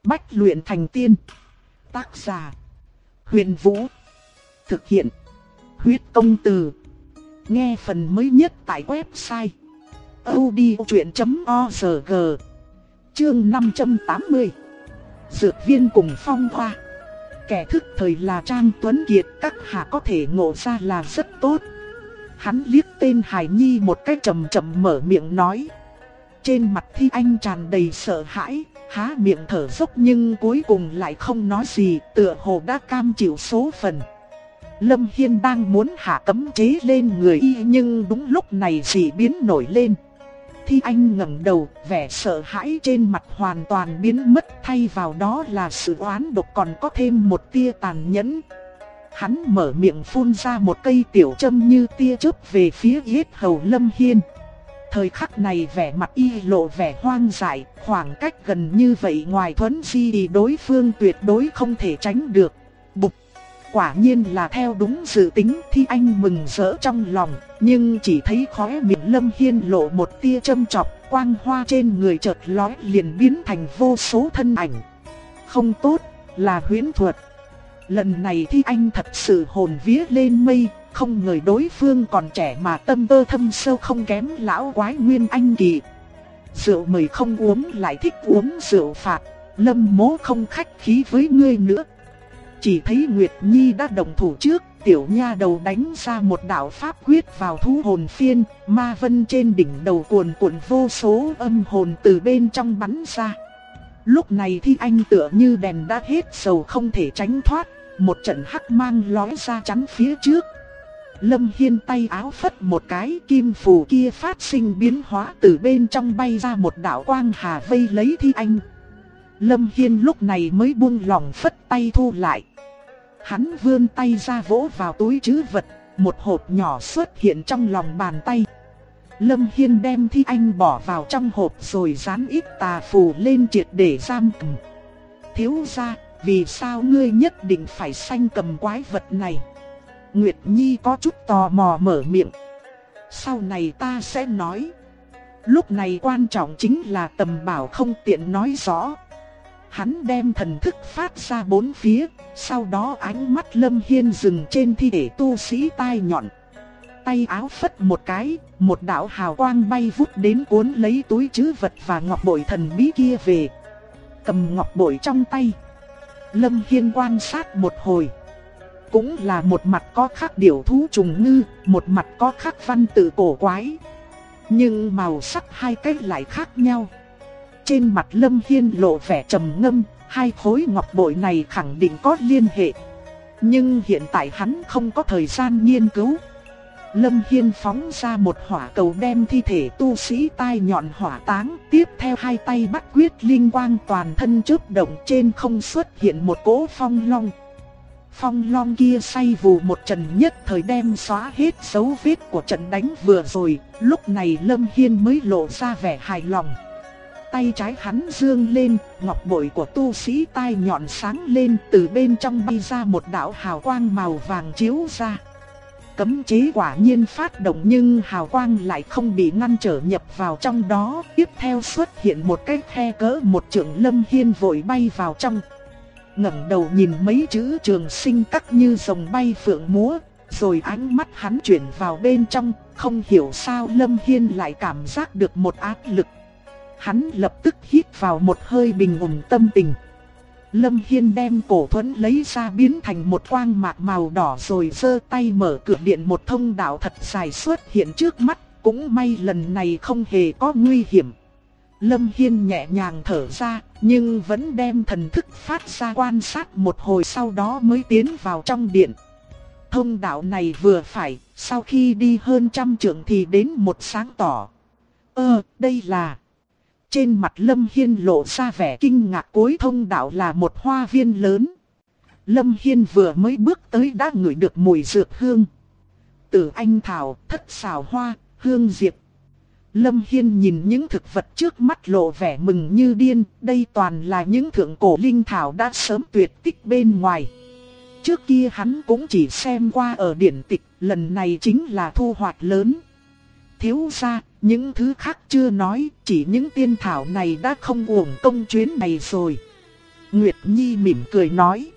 Bách luyện thành tiên. Tác giả: Huyền Vũ. Thực hiện: Huyết Công Từ. Nghe phần mới nhất tại website audiochuyện.org. Chương 580. Dược viên cùng phong hoa. Kẻ thức thời là Trang Tuấn Kiệt, các hạ có thể ngộ ra là rất tốt. Hắn liếc tên Hải Nhi một cách chậm chậm mở miệng nói. Trên mặt Thi Anh tràn đầy sợ hãi, há miệng thở dốc nhưng cuối cùng lại không nói gì, tựa hồ đã cam chịu số phận. Lâm Hiên đang muốn hạ cấm chế lên người y nhưng đúng lúc này dị biến nổi lên. Thi Anh ngẩng đầu, vẻ sợ hãi trên mặt hoàn toàn biến mất, thay vào đó là sự oán độc còn có thêm một tia tàn nhẫn. Hắn mở miệng phun ra một cây tiểu châm như tia chớp về phía yết hầu Lâm Hiên. Thời khắc này vẻ mặt y lộ vẻ hoang dại, khoảng cách gần như vậy ngoài Thuấn Di thì đối phương tuyệt đối không thể tránh được. Bụp! Quả nhiên là theo đúng dự tính. Thi Anh mừng rỡ trong lòng, nhưng chỉ thấy khóe miệng Lâm Hiên lộ một tia châm chọc, quang hoa trên người chợt lóe liền biến thành vô số thân ảnh. Không tốt, là huyễn thuật. Lần này Thi Anh thật sự hồn vía lên mây, không ngờ đối phương còn trẻ mà tâm cơ thâm sâu không kém lão quái Nguyên Anh kỳ. Rượu mời không uống lại thích uống rượu phạt, Lâm mỗ không khách khí với ngươi nữa. Chỉ thấy Nguyệt Nhi đã động thủ trước, tiểu nha đầu đánh ra một đạo pháp quyết vào thú hồn phiên, ma vân trên đỉnh đầu cuồn cuộn vô số âm hồn từ bên trong bắn ra. Lúc này Thi Anh tựa như đèn đã hết dầu không thể tránh thoát, một trận hắc mang lóe ra chắn phía trước. Lâm Hiên tay áo phất một cái, kim phù kia phát sinh biến hóa, từ bên trong bay ra một đạo quang hà vây lấy Thi Anh. Lâm Hiên lúc này mới buông lỏng phất tay thu lại. Hắn vươn tay ra vỗ vào túi trữ vật, một hộp nhỏ xuất hiện trong lòng bàn tay. Lâm Hiên đem Thi Anh bỏ vào trong hộp rồi dán ít tà phù lên triệt để giam cầm. Thiếu gia, vì sao ngươi nhất định phải sanh cầm quái vật này? Nguyệt Nhi có chút tò mò mở miệng. Sau này ta sẽ nói. Lúc này quan trọng chính là tầm bảo không tiện nói rõ. Hắn đem thần thức phát ra bốn phía, sau đó ánh mắt Lâm Hiên dừng trên thi thể tu sĩ tai nhọn. Tay áo phất một cái, một đạo hào quang bay vút đến cuốn lấy túi trữ vật và ngọc bội thần bí kia về. Cầm ngọc bội trong tay, Lâm Hiên quan sát một hồi. Cũng là một mặt có khắc điểu thú trùng ngư, một mặt có khắc văn tự cổ quái. Nhưng màu sắc hai cái lại khác nhau. Trên mặt Lâm Hiên lộ vẻ trầm ngâm, hai khối ngọc bội này khẳng định có liên hệ. Nhưng hiện tại hắn không có thời gian nghiên cứu. Lâm Hiên phóng ra một hỏa cầu đem thi thể tu sĩ tai nhọn hỏa táng. Tiếp theo hai tay bắt quyết linh quang toàn thân chớp động, trên không xuất hiện một cỗ phong long. Phong long kia say vù một trận nhất thời đem xóa hết dấu vết của trận đánh vừa rồi. Lúc này Lâm Hiên mới lộ ra vẻ hài lòng. Tay trái hắn dương lên, ngọc bội của tu sĩ tai nhọn sáng lên, từ bên trong bay ra một đạo hào quang màu vàng chiếu ra. Cấm chế quả nhiên phát động nhưng hào quang lại không bị ngăn trở nhập vào trong đó. Tiếp theo xuất hiện một cái khe cỡ một trượng. Lâm Hiên vội bay vào trong, ngẩng đầu nhìn mấy chữ trường sinh các như rồng bay phượng múa. Rồi ánh mắt hắn chuyển vào bên trong, không hiểu sao Lâm Hiên lại cảm giác được một áp lực. Hắn lập tức hít vào một hơi bình ổn tâm tình. Lâm Hiên đem cổ thuẫn lấy ra biến thành một quang mạc màu đỏ rồi giơ tay mở cửa điện, một thông đạo thật dài xuất hiện trước mắt. Cũng may lần này không hề có nguy hiểm. Lâm Hiên nhẹ nhàng thở ra, nhưng vẫn đem thần thức phát ra quan sát một hồi, sau đó mới tiến vào trong điện. Thông đạo này vừa phải, sau khi đi hơn 100 trượng thì đến một sáng tỏ. Đây là... Trên mặt Lâm Hiên lộ ra vẻ kinh ngạc, cuối thông đạo là một hoa viên lớn. Lâm Hiên vừa mới bước tới đã ngửi được mùi dược hương. Tử anh thảo, thất xào hoa, hương diệp. Lâm Hiên nhìn những thực vật trước mắt lộ vẻ mừng như điên. Đây toàn là những thượng cổ linh thảo đã sớm tuyệt tích bên ngoài. Trước kia hắn cũng chỉ xem qua ở điển tịch, lần này chính là thu hoạch lớn. Thiếu gia, những thứ khác chưa nói, chỉ những tiên thảo này đã không uổng công chuyến này rồi. Nguyệt Nhi mỉm cười nói,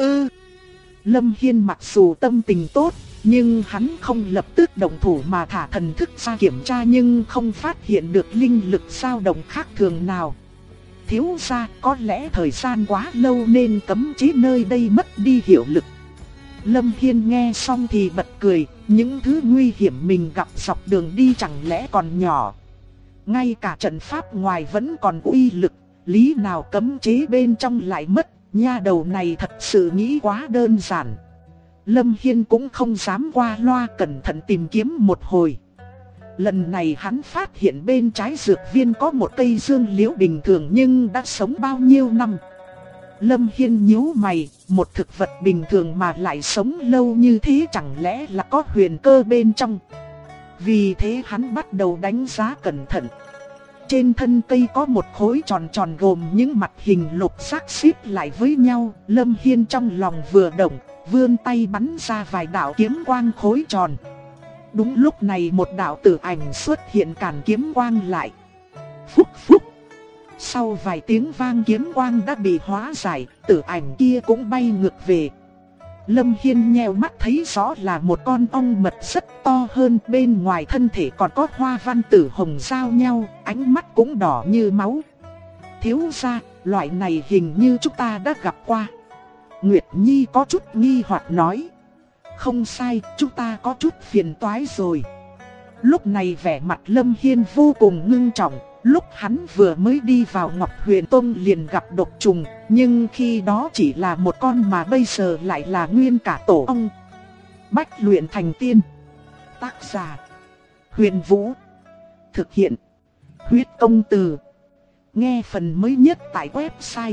Lâm Hiên mặc dù tâm tình tốt, nhưng hắn không lập tức động thủ mà thả thần thức ra kiểm tra, nhưng không phát hiện được linh lực dao động khác thường nào. Thiếu gia, có lẽ thời gian quá lâu nên cấm chế nơi đây mất đi hiệu lực. Lâm Hiên nghe xong thì bật cười, những thứ nguy hiểm mình gặp dọc đường đi chẳng lẽ còn nhỏ. Ngay cả trận pháp ngoài vẫn còn uy lực, lý nào cấm chế bên trong lại mất, nha đầu này thật sự nghĩ quá đơn giản. Lâm Hiên cũng không dám qua loa, cẩn thận tìm kiếm một hồi. Lần này hắn phát hiện bên trái dược viên có một cây dương liễu bình thường nhưng đã sống bao nhiêu năm. Lâm Hiên nhíu mày, một thực vật bình thường mà lại sống lâu như thế chẳng lẽ là có huyền cơ bên trong. Vì thế hắn bắt đầu đánh giá cẩn thận. Trên thân cây có một khối tròn tròn gồm những mặt hình lục sắc xếp lại với nhau. Lâm Hiên trong lòng vừa động, vươn tay bắn ra vài đạo kiếm quang khối tròn. Đúng lúc này một đạo tử ảnh xuất hiện cản kiếm quang lại. Phúc phúc. Sau vài tiếng vang kiếm quang đã bị hóa giải, tử ảnh kia cũng bay ngược về. Lâm Hiên nheo mắt thấy rõ là một con ong mật rất to hơn, bên ngoài thân thể còn có hoa văn tử hồng giao nhau, ánh mắt cũng đỏ như máu. Thiếu gia, loại này hình như chúng ta đã gặp qua. Nguyệt Nhi có chút nghi hoặc nói. Không sai, chúng ta có chút phiền toái rồi. Lúc này vẻ mặt Lâm Hiên vô cùng ngưng trọng. Lúc hắn vừa mới đi vào Ngọc Huyền Tông liền gặp độc trùng, nhưng khi đó chỉ là một con mà bây giờ lại là nguyên cả tổ ong. Bách luyện thành tiên. Tác giả: Huyền Vũ. Thực hiện: Huyết Công Từ. Nghe phần mới nhất tại website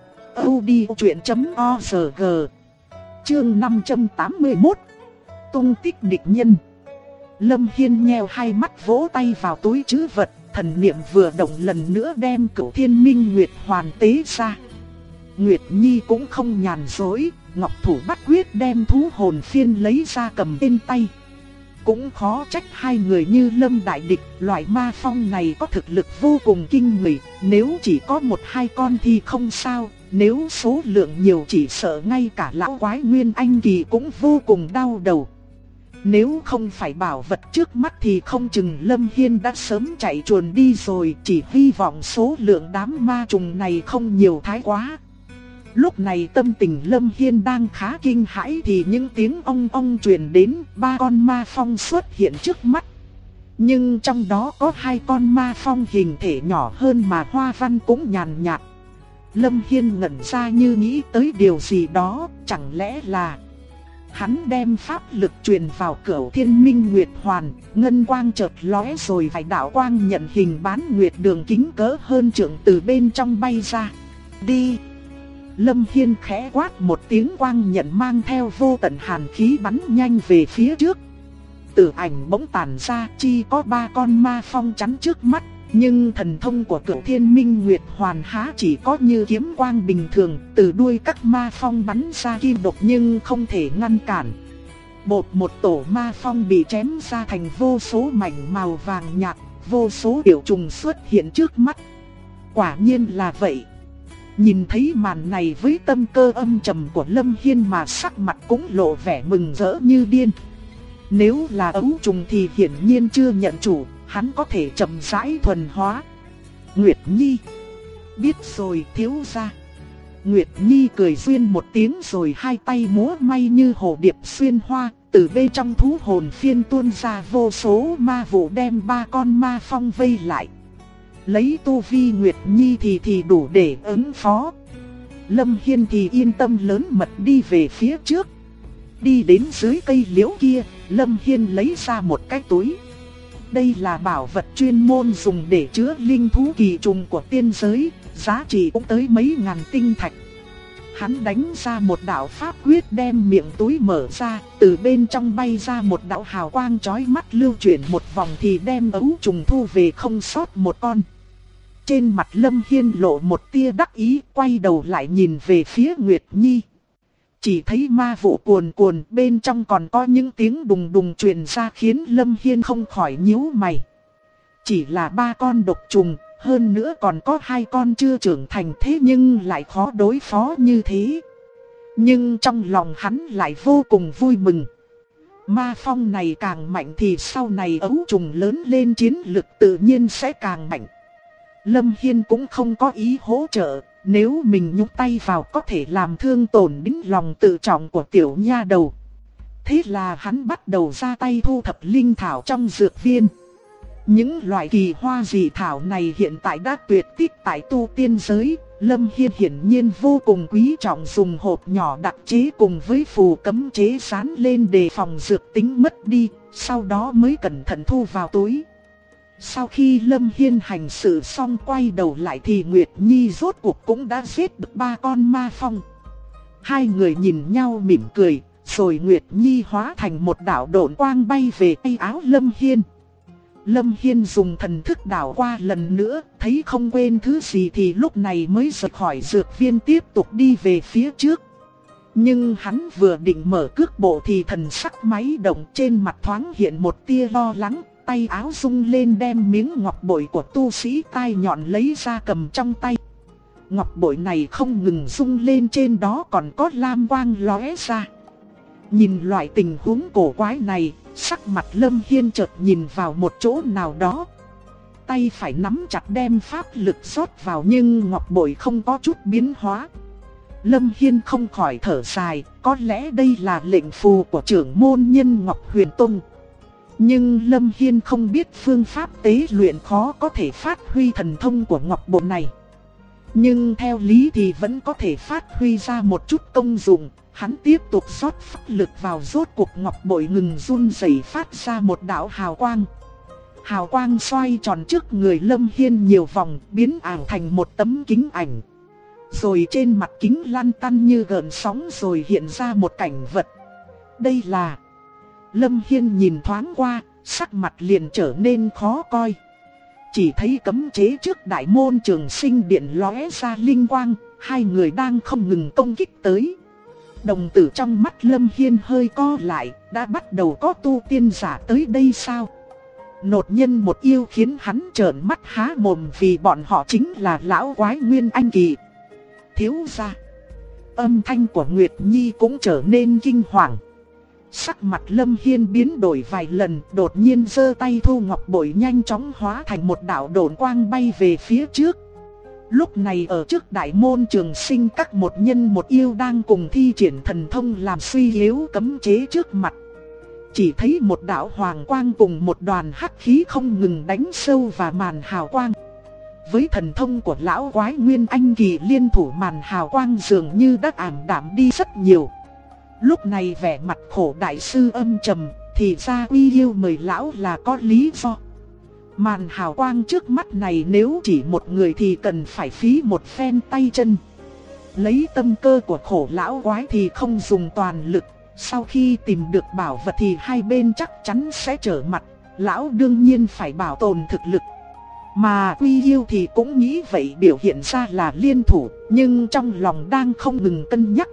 audiochuyện.org. Chương 581. Tung tích địch nhân. Lâm Hiên nheo hai mắt vỗ tay vào túi trữ vật, thần niệm vừa động lần nữa đem Cửu Thiên Minh Nguyệt Hoàn tế ra. Nguyệt Nhi cũng không nhàn dối, ngọc thủ bắt quyết đem thú hồn phiên lấy ra cầm trên tay. Cũng khó trách hai người như Lâm đại địch, loại ma phong này có thực lực vô cùng kinh người, nếu chỉ có một hai con thì không sao, nếu số lượng nhiều chỉ sợ ngay cả lão quái Nguyên Anh kỳ cũng vô cùng đau đầu. Nếu không phải bảo vật trước mắt thì không chừng Lâm Hiên đã sớm chạy chuồn đi rồi, chỉ hy vọng số lượng đám ma trùng này không nhiều thái quá. Lúc này tâm tình Lâm Hiên đang khá kinh hãi thì những tiếng ong ong truyền đến, ba con ma phong xuất hiện trước mắt. Nhưng trong đó có hai con ma phong hình thể nhỏ hơn mà hoa văn cũng nhàn nhạt. Lâm Hiên ngẩn ra như nghĩ tới điều gì đó, chẳng lẽ là... Hắn đem pháp lực truyền vào Cửu Thiên Minh Nguyệt Hoàn, ngân quang chợt lóe rồi vài đạo quang nhận hình bán nguyệt đường kính cỡ hơn trượng từ bên trong bay ra. Đi! Lâm Hiên khẽ quát một tiếng, quang nhận mang theo vô tận hàn khí bắn nhanh về phía trước. Tử ảnh bỗng tản ra, chỉ có ba con ma phong chắn trước mắt. Nhưng thần thông của Cửu Thiên Minh Nguyệt Hoàn há chỉ có như kiếm quang bình thường, từ đuôi các ma phong bắn ra kim độc nhưng không thể ngăn cản. Bột một tổ ma phong bị chém ra thành vô số mảnh màu vàng nhạt, vô số tiểu trùng xuất hiện trước mắt. Quả nhiên là vậy. Nhìn thấy màn này với tâm cơ âm trầm của Lâm Hiên mà sắc mặt cũng lộ vẻ mừng rỡ như điên. Nếu là ấu trùng thì hiển nhiên chưa nhận chủ, hắn có thể chậm rãi thuần hóa. Nguyệt Nhi. Biết rồi thiếu gia. Nguyệt Nhi cười duyên một tiếng rồi hai tay múa may như hồ điệp xuyên hoa. Từ bên trong thú hồn phiên tuôn ra vô số ma vụ đem ba con ma phong vây lại. Lấy tu vi Nguyệt Nhi thì đủ để ứng phó. Lâm Hiên thì yên tâm lớn mật đi về phía trước. Đi đến dưới cây liễu kia, Lâm Hiên lấy ra một cái túi. Đây là bảo vật chuyên môn dùng để chứa linh thú kỳ trùng của tiên giới, giá trị cũng tới mấy ngàn tinh thạch. Hắn đánh ra một đạo pháp quyết đem miệng túi mở ra, từ bên trong bay ra một đạo hào quang chói mắt lưu chuyển một vòng thì đem ấu trùng thu về không sót một con. Trên mặt Lâm Hiên lộ một tia đắc ý, quay đầu lại nhìn về phía Nguyệt Nhi. Chỉ thấy ma vụ cuồn cuồn, bên trong còn có những tiếng đùng đùng truyền ra khiến Lâm Hiên không khỏi nhíu mày. Chỉ là ba con độc trùng, Hơn nữa còn có 2 con chưa trưởng thành, thế nhưng lại khó đối phó như thế. Nhưng trong lòng hắn lại vô cùng vui mừng. Ma phong này càng mạnh thì sau này ấu trùng lớn lên chiến lực tự nhiên sẽ càng mạnh. Lâm Hiên cũng không có ý hỗ trợ, nếu mình nhúng tay vào có thể làm thương tổn đến lòng tự trọng của tiểu nha đầu. Thế là hắn bắt đầu ra tay thu thập linh thảo trong dược viên. Những loại kỳ hoa dị thảo này hiện tại đã tuyệt tích tại tu tiên giới. Lâm Hiên hiển nhiên vô cùng quý trọng, dùng hộp nhỏ đặc chế cùng với phù cấm chế dán lên đề phòng dược tính mất đi, sau đó mới cẩn thận thu vào túi. Sau khi Lâm Hiên hành sự xong quay đầu lại thì Nguyệt Nhi rốt cuộc cũng đã giết được 3 con ma phong. Hai người nhìn nhau mỉm cười, rồi Nguyệt Nhi hóa thành một đạo độn quang bay về tay áo Lâm Hiên. Lâm Hiên dùng thần thức đảo qua lần nữa, thấy không quên thứ gì thì lúc này mới rời khỏi dược viên tiếp tục đi về phía trước. Nhưng hắn vừa định mở cước bộ thì thần sắc máy động, trên mặt thoáng hiện một tia lo lắng, tay áo rung lên đem miếng ngọc bội của tu sĩ tai nhọn lấy ra cầm trong tay. Ngọc bội này không ngừng rung lên, trên đó còn có lam quang lóe ra. Nhìn loại tình huống cổ quái này, sắc mặt Lâm Hiên chợt nhìn vào một chỗ nào đó. Tay phải nắm chặt đem pháp lực rót vào nhưng ngọc bội không có chút biến hóa. Lâm Hiên không khỏi thở dài, có lẽ đây là lệnh phù của trưởng môn nhân Ngọc Huyền Tông. Nhưng Lâm Hiên không biết phương pháp tế luyện khó có thể phát huy thần thông của ngọc bội này. Nhưng theo lý thì vẫn có thể phát huy ra một chút công dụng. Hắn tiếp tục rót pháp lực vào, rốt cuộc ngọc bội ngừng run rẩy phát ra một đạo hào quang. Hào quang xoay tròn trước người Lâm Hiên nhiều vòng, biến ảo thành một tấm kính ảnh. Rồi trên mặt kính lăn tăn như gợn sóng rồi hiện ra một cảnh vật. Đây là... Lâm Hiên nhìn thoáng qua, sắc mặt liền trở nên khó coi. Chỉ thấy cấm chế trước đại môn Trường Sinh Điện lóe ra linh quang, hai người đang không ngừng công kích tới. Đồng tử trong mắt Lâm Hiên hơi co lại, đã bắt đầu có tu tiên giả tới đây sao? Nột nhân một yêu khiến hắn trợn mắt há mồm vì bọn họ chính là lão quái Nguyên Anh Kỳ. Thiếu gia. Âm thanh của Nguyệt Nhi cũng trở nên kinh hoàng. Sắc mặt Lâm Hiên biến đổi vài lần, đột nhiên giơ tay thu ngọc bội nhanh chóng hóa thành một đạo độn quang bay về phía trước. Lúc này ở trước đại môn Trường Sinh các một nhân một yêu đang cùng thi triển thần thông làm suy yếu cấm chế trước mặt. Chỉ thấy một đạo hoàng quang cùng một đoàn hắc khí không ngừng đánh sâu vào màn hào quang. Với thần thông của lão quái Nguyên Anh Kỳ, liên thủ màn hào quang dường như đã ảm đạm đi rất nhiều. Lúc này vẻ mặt Khổ đại sư âm trầm, thì ra Uy Yêu mời lão là có lý do. Màn hào quang trước mắt này nếu chỉ một người thì cần phải phí một phen tay chân. Lấy tâm cơ của Khổ lão quái thì không dùng toàn lực. Sau khi tìm được bảo vật thì hai bên chắc chắn sẽ trở mặt. Lão đương nhiên phải bảo tồn thực lực. Mà Uy Yêu thì cũng nghĩ vậy, biểu hiện ra là liên thủ, nhưng trong lòng đang không ngừng cân nhắc.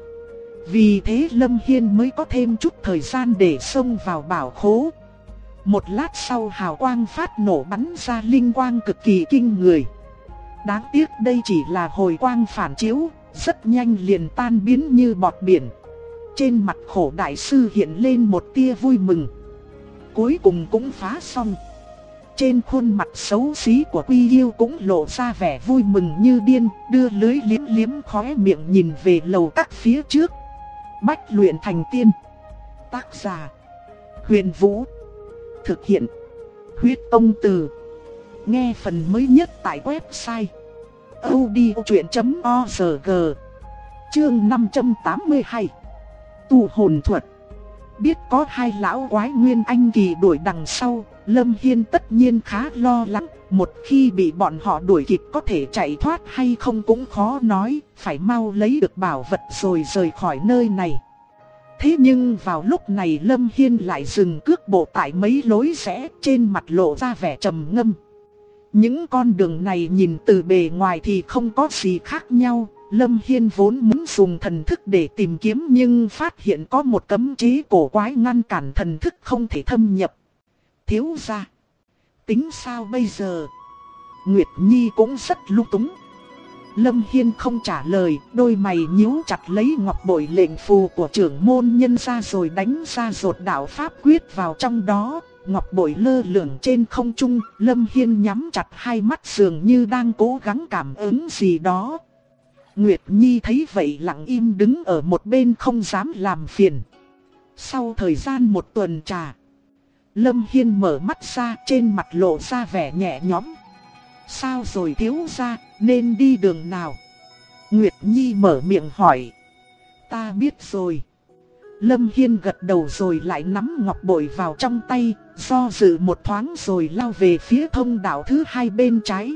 Vì thế Lâm Hiên mới có thêm chút thời gian để xông vào bảo khố. Một lát sau hào quang phát nổ bắn ra linh quang cực kỳ kinh người. Đáng tiếc đây chỉ là hồi quang phản chiếu, rất nhanh liền tan biến như bọt biển. Trên mặt Khổ đại sư hiện lên một tia vui mừng. Cuối cùng cũng phá xong. Trên khuôn mặt xấu xí của Quy Yêu cũng lộ ra vẻ vui mừng như điên, đưa lưới liếm liếm khóe miệng nhìn về lầu các phía trước. Bách luyện thành tiên. Tác giả: Huyền Vũ. Thực hiện: Huyết Công Từ. Nghe phần mới nhất tại website audiochuyện.org. Chương 582. Tu hồn thuật. Biết có hai lão quái Nguyên Anh Kỳ đuổi đằng sau, Lâm Hiên tất nhiên khá lo lắng. Một khi bị bọn họ đuổi kịp có thể chạy thoát hay không cũng khó nói, phải mau lấy được bảo vật rồi rời khỏi nơi này. Thế nhưng vào lúc này Lâm Hiên lại dừng cước bộ tại mấy lối rẽ, trên mặt lộ ra vẻ trầm ngâm. Những con đường này nhìn từ bề ngoài thì không có gì khác nhau. Lâm Hiên vốn muốn dùng thần thức để tìm kiếm nhưng phát hiện có một cấm chế cổ quái ngăn cản thần thức không thể thâm nhập. Thiếu gia, tính sao bây giờ? Nguyệt Nhi cũng rất lung túng. Lâm Hiên không trả lời, đôi mày nhíu chặt lấy ngọc bội lệnh phù của trưởng môn nhân ra rồi đánh ra dột đạo pháp quyết vào trong đó. Ngọc bội lơ lửng trên không trung, Lâm Hiên nhắm chặt hai mắt dường như đang cố gắng cảm ứng gì đó. Nguyệt Nhi thấy vậy lặng im đứng ở một bên không dám làm phiền. Sau thời gian một tuần trà, Lâm Hiên mở mắt ra, trên mặt lộ ra vẻ nhẹ nhõm. Sao rồi thiếu gia, nên đi đường nào? Nguyệt Nhi mở miệng hỏi. Ta biết rồi. Lâm Hiên gật đầu rồi lại nắm ngọc bội vào trong tay, do dự một thoáng rồi lao về phía thông đạo thứ hai bên trái.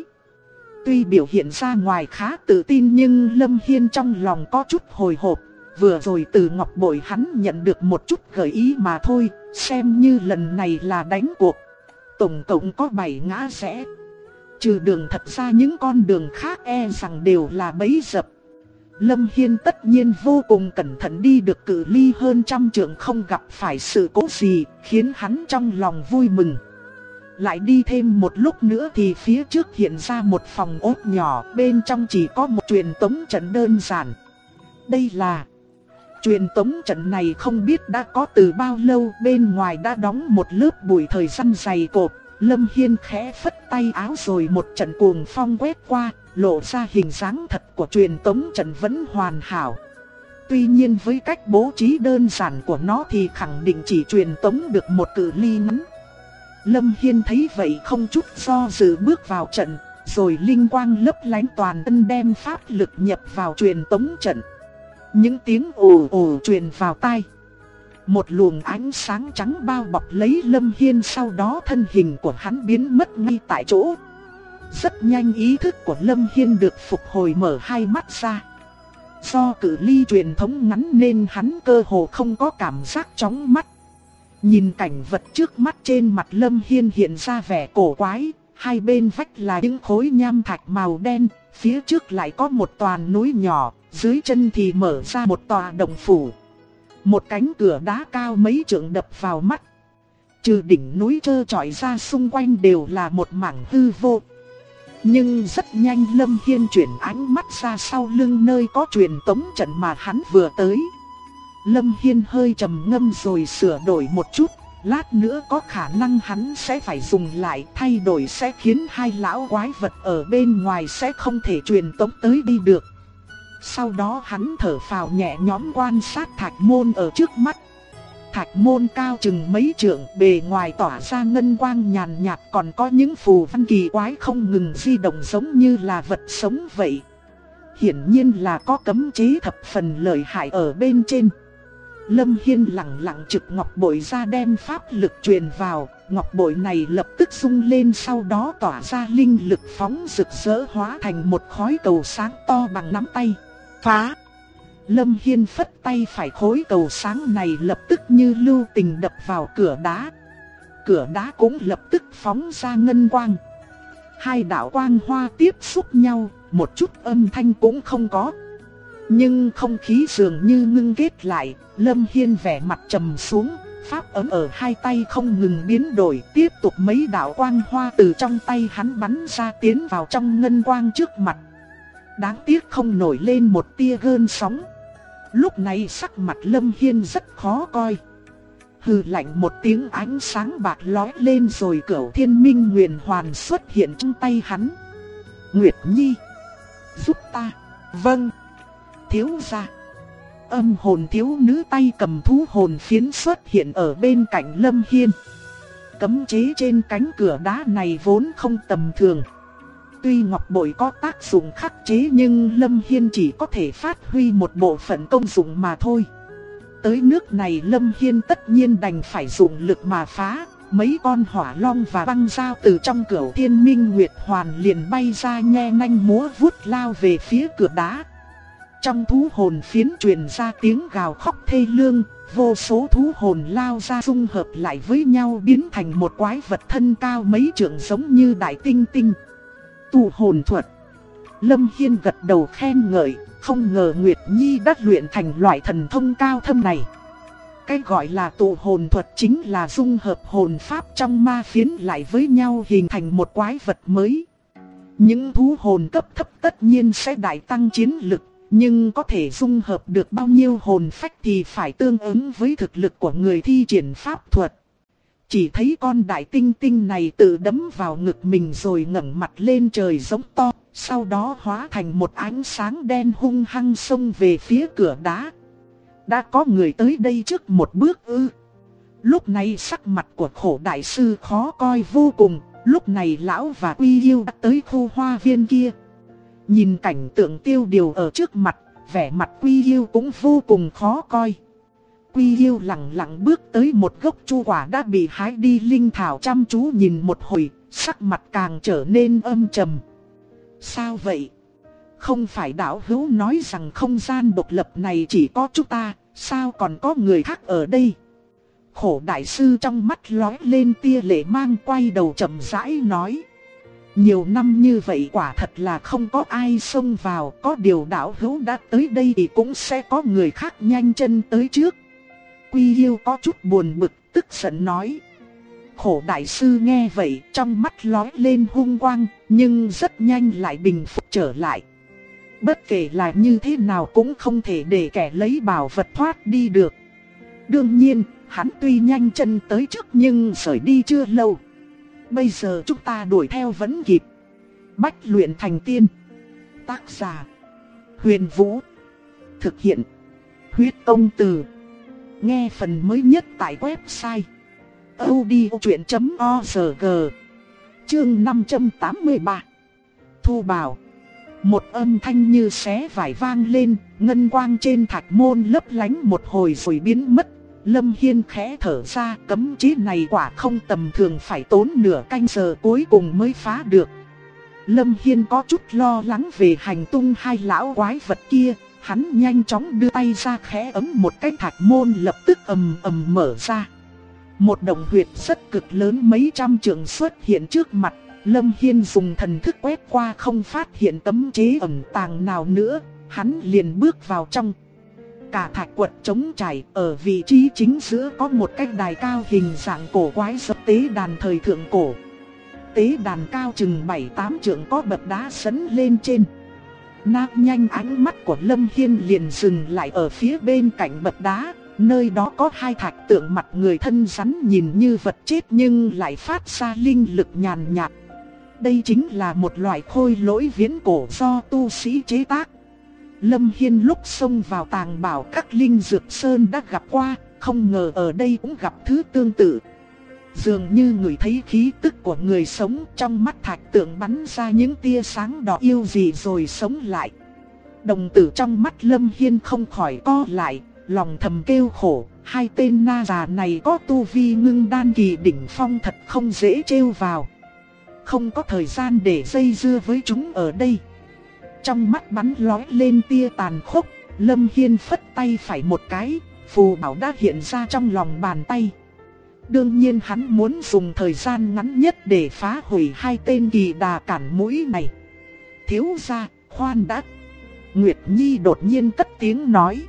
Tuy biểu hiện ra ngoài khá tự tin nhưng Lâm Hiên trong lòng có chút hồi hộp. Vừa rồi từ ngọc bội hắn nhận được một chút gợi ý mà thôi, xem như lần này là đánh cuộc. Tổng cộng có 7 ngã rẽ. Trừ đường thật ra những con đường khác e rằng đều là bẫy dập. Lâm Hiên tất nhiên vô cùng cẩn thận đi được cự ly hơn 100 trượng không gặp phải sự cố gì, khiến hắn trong lòng vui mừng. Lại đi thêm một lúc nữa thì phía trước hiện ra một phòng ốt nhỏ, bên trong chỉ có một truyền tống trận đơn giản. Đây là truyền tống trận này không biết đã có từ bao lâu, bên ngoài đã đóng một lớp bụi thời gian dày cộp. Lâm Hiên khẽ phất tay áo rồi một trận cuồng phong quét qua, lộ ra hình dáng thật của truyền tống trận vẫn hoàn hảo. Tuy nhiên với cách bố trí đơn giản của nó thì khẳng định chỉ truyền tống được một cự ly ngắn. Lâm Hiên thấy vậy không chút do dự bước vào trận, rồi linh quang lấp lánh toàn thân đem pháp lực nhập vào truyền tống trận. Những tiếng ồ ồ truyền vào tai. Một luồng ánh sáng trắng bao bọc lấy Lâm Hiên, sau đó thân hình của hắn biến mất ngay tại chỗ. Rất nhanh ý thức của Lâm Hiên được phục hồi, mở hai mắt ra. Do cự ly truyền thống ngắn nên hắn cơ hồ không có cảm giác chóng mắt. Nhìn cảnh vật trước mắt, trên mặt Lâm Hiên hiện ra vẻ cổ quái. Hai bên vách là những khối nham thạch màu đen, phía trước lại có một toàn núi nhỏ, dưới chân thì mở ra một tòa động phủ. Một cánh cửa đá cao mấy trượng đập vào mắt. Trừ đỉnh núi trơ trọi ra, xung quanh đều là một mảng hư vô. Nhưng rất nhanh Lâm Hiên chuyển ánh mắt ra sau lưng nơi có truyền tống trận mà hắn vừa tới. Lâm Hiên hơi trầm ngâm rồi sửa đổi một chút. Lát nữa có khả năng hắn sẽ phải dùng lại, thay đổi sẽ khiến hai lão quái vật ở bên ngoài sẽ không thể truyền tống tới đi được. Sau đó hắn thở phào nhẹ nhõm quan sát thạch môn ở trước mắt. Thạch môn cao chừng mấy trượng, bề ngoài tỏa ra ngân quang nhàn nhạt, còn có những phù văn kỳ quái không ngừng di động giống như là vật sống vậy. Hiển nhiên là có cấm chế thập phần lợi hại ở bên trên. Lâm Hiên lặng lặng trực ngọc bội ra đem pháp lực truyền vào, ngọc bội này lập tức rung lên, sau đó tỏa ra linh lực phóng rực rỡ hóa thành một khói cầu sáng to bằng nắm tay. Phá! Lâm Hiên phất tay phải, khối cầu sáng này lập tức như lưu tình đập vào cửa đá. Cửa đá cũng lập tức phóng ra ngân quang. Hai đạo quang hoa tiếp xúc nhau, một chút âm thanh cũng không có. Nhưng không khí dường như ngưng kết lại, Lâm Hiên vẻ mặt trầm xuống, pháp ấm ở hai tay không ngừng biến đổi, tiếp tục mấy đạo quang hoa từ trong tay hắn bắn ra tiến vào trong ngân quang trước mặt. Đáng tiếc không nổi lên một tia gợn sóng. Lúc này sắc mặt Lâm Hiên rất khó coi. Hừ lạnh một tiếng, ánh sáng bạc lóe lên rồi Cửu Thiên Minh Nguyền Hoàn xuất hiện trong tay hắn. Nguyệt Nhi, giúp ta. Vâng. Thiếu gia. Âm hồn thiếu nữ tay cầm thú hồn phiến xuất hiện ở bên cạnh Lâm Hiên. Cấm chế trên cánh cửa đá này vốn không tầm thường. Tuy ngọc bội có tác dụng khắc chế nhưng Lâm Hiên chỉ có thể phát huy một bộ phận công dụng mà thôi. Tới nước này Lâm Hiên tất nhiên đành phải dùng lực mà phá. Mấy con hỏa long và băng dao từ trong Cửu Thiên Minh Nguyệt Hoàn liền bay ra, nhe nanh múa vuốt lao về phía cửa đá. Trong thú hồn phiến truyền ra tiếng gào khóc thê lương, vô số thú hồn lao ra dung hợp lại với nhau biến thành một quái vật thân cao mấy trượng giống như đại tinh tinh. Tụ hồn thuật. Lâm Hiên gật đầu khen ngợi, không ngờ Nguyệt Nhi đã luyện thành loại thần thông cao thâm này. Cái gọi là tụ hồn thuật chính là dung hợp hồn pháp trong ma phiến lại với nhau hình thành một quái vật mới. Những thú hồn cấp thấp tất nhiên sẽ đại tăng chiến lực, nhưng có thể dung hợp được bao nhiêu hồn phách thì phải tương ứng với thực lực của người thi triển pháp thuật. Chỉ thấy con đại tinh tinh này tự đấm vào ngực mình rồi ngẩng mặt lên trời giống to, sau đó hóa thành một ánh sáng đen hung hăng xông về phía cửa đá. Đã có người tới đây trước một bước ư? Lúc này sắc mặt của Khổ đại sư khó coi vô cùng, lúc này lão và Quy Yêu đã tới khu hoa viên kia. Nhìn cảnh tượng tiêu điều ở trước mặt, vẻ mặt Quy Yêu cũng vô cùng khó coi. Quy Yêu lặng lặng bước tới một gốc chu quả đã bị hái đi linh thảo, chăm chú nhìn một hồi, sắc mặt càng trở nên âm trầm. Sao vậy? Không phải đạo hữu nói rằng không gian độc lập này chỉ có chúng ta, sao còn có người khác ở đây? Khổ đại sư trong mắt lóe lên tia lệ mang, quay đầu chậm rãi nói. Nhiều năm như vậy quả thật là không có ai xông vào, có điều đạo hữu đã tới đây thì cũng sẽ có người khác nhanh chân tới trước. Quy Yêu có chút buồn bực, tức giận nói. Khổ đại sư nghe vậy, trong mắt lóe lên hung quang, nhưng rất nhanh lại bình phục trở lại. Bất kể là như thế nào cũng không thể để kẻ lấy bảo vật thoát đi được. Đương nhiên, hắn tuy nhanh chân tới trước nhưng rời đi chưa lâu. Bây giờ chúng ta đuổi theo vẫn kịp. Bách luyện thành tiên. Tác giả: Huyền Vũ. Thực hiện: Huyết Công Từ. Nghe phần mới nhất tại website audiochuyện.org. Chương 583. Thu bảo. Một âm thanh như xé vải vang lên, ngân quang trên thạch môn lấp lánh một hồi rồi biến mất. Lâm Hiên khẽ thở ra, cấm chế này quả không tầm thường, phải tốn nửa canh giờ cuối cùng mới phá được. Lâm Hiên có chút lo lắng về hành tung hai lão quái vật kia, hắn nhanh chóng đưa tay ra khẽ ấm một cái thạch môn, lập tức ầm ầm mở ra. Một động huyệt rất cực lớn mấy trăm trượng xuất hiện trước mặt. Lâm Hiên dùng thần thức quét qua không phát hiện cấm chế ẩn tàng nào nữa, hắn liền bước vào trong. Cả thạch quật trống trải, ở vị trí chính giữa có một cái đài cao hình dạng cổ quái dập tế đàn thời thượng cổ. Tế đàn cao chừng 7-8 trượng có bậc đá sấn lên trên. Nhanh ánh mắt của Lâm Hiên liền dừng lại ở phía bên cạnh bậc đá, nơi đó có hai thạch tượng mặt người thân rắn nhìn như vật chết nhưng lại phát ra linh lực nhàn nhạt. Đây chính là một loại khôi lỗi viễn cổ do tu sĩ chế tác. Lâm Hiên lúc xông vào tàng bảo các linh dược sơn đã gặp qua, không ngờ ở đây cũng gặp thứ tương tự. Dường như người thấy khí tức của người sống, trong mắt thạch tượng bắn ra những tia sáng đỏ yêu dị rồi sống lại. Đồng tử trong mắt Lâm Hiên không khỏi co lại, lòng thầm kêu khổ, hai tên na già này có tu vi ngưng đan kỳ đỉnh phong thật không dễ trêu vào. Không có thời gian để dây dưa với chúng ở đây. Trong mắt bắn lóe lên tia tàn khốc, Lâm Hiên phất tay phải một cái, phù bảo đã hiện ra trong lòng bàn tay. Đương nhiên hắn muốn dùng thời gian ngắn nhất để phá hủy hai tên kỳ đà cản mũi này. Thiếu gia, khoan đã. Nguyệt Nhi đột nhiên cất tiếng nói.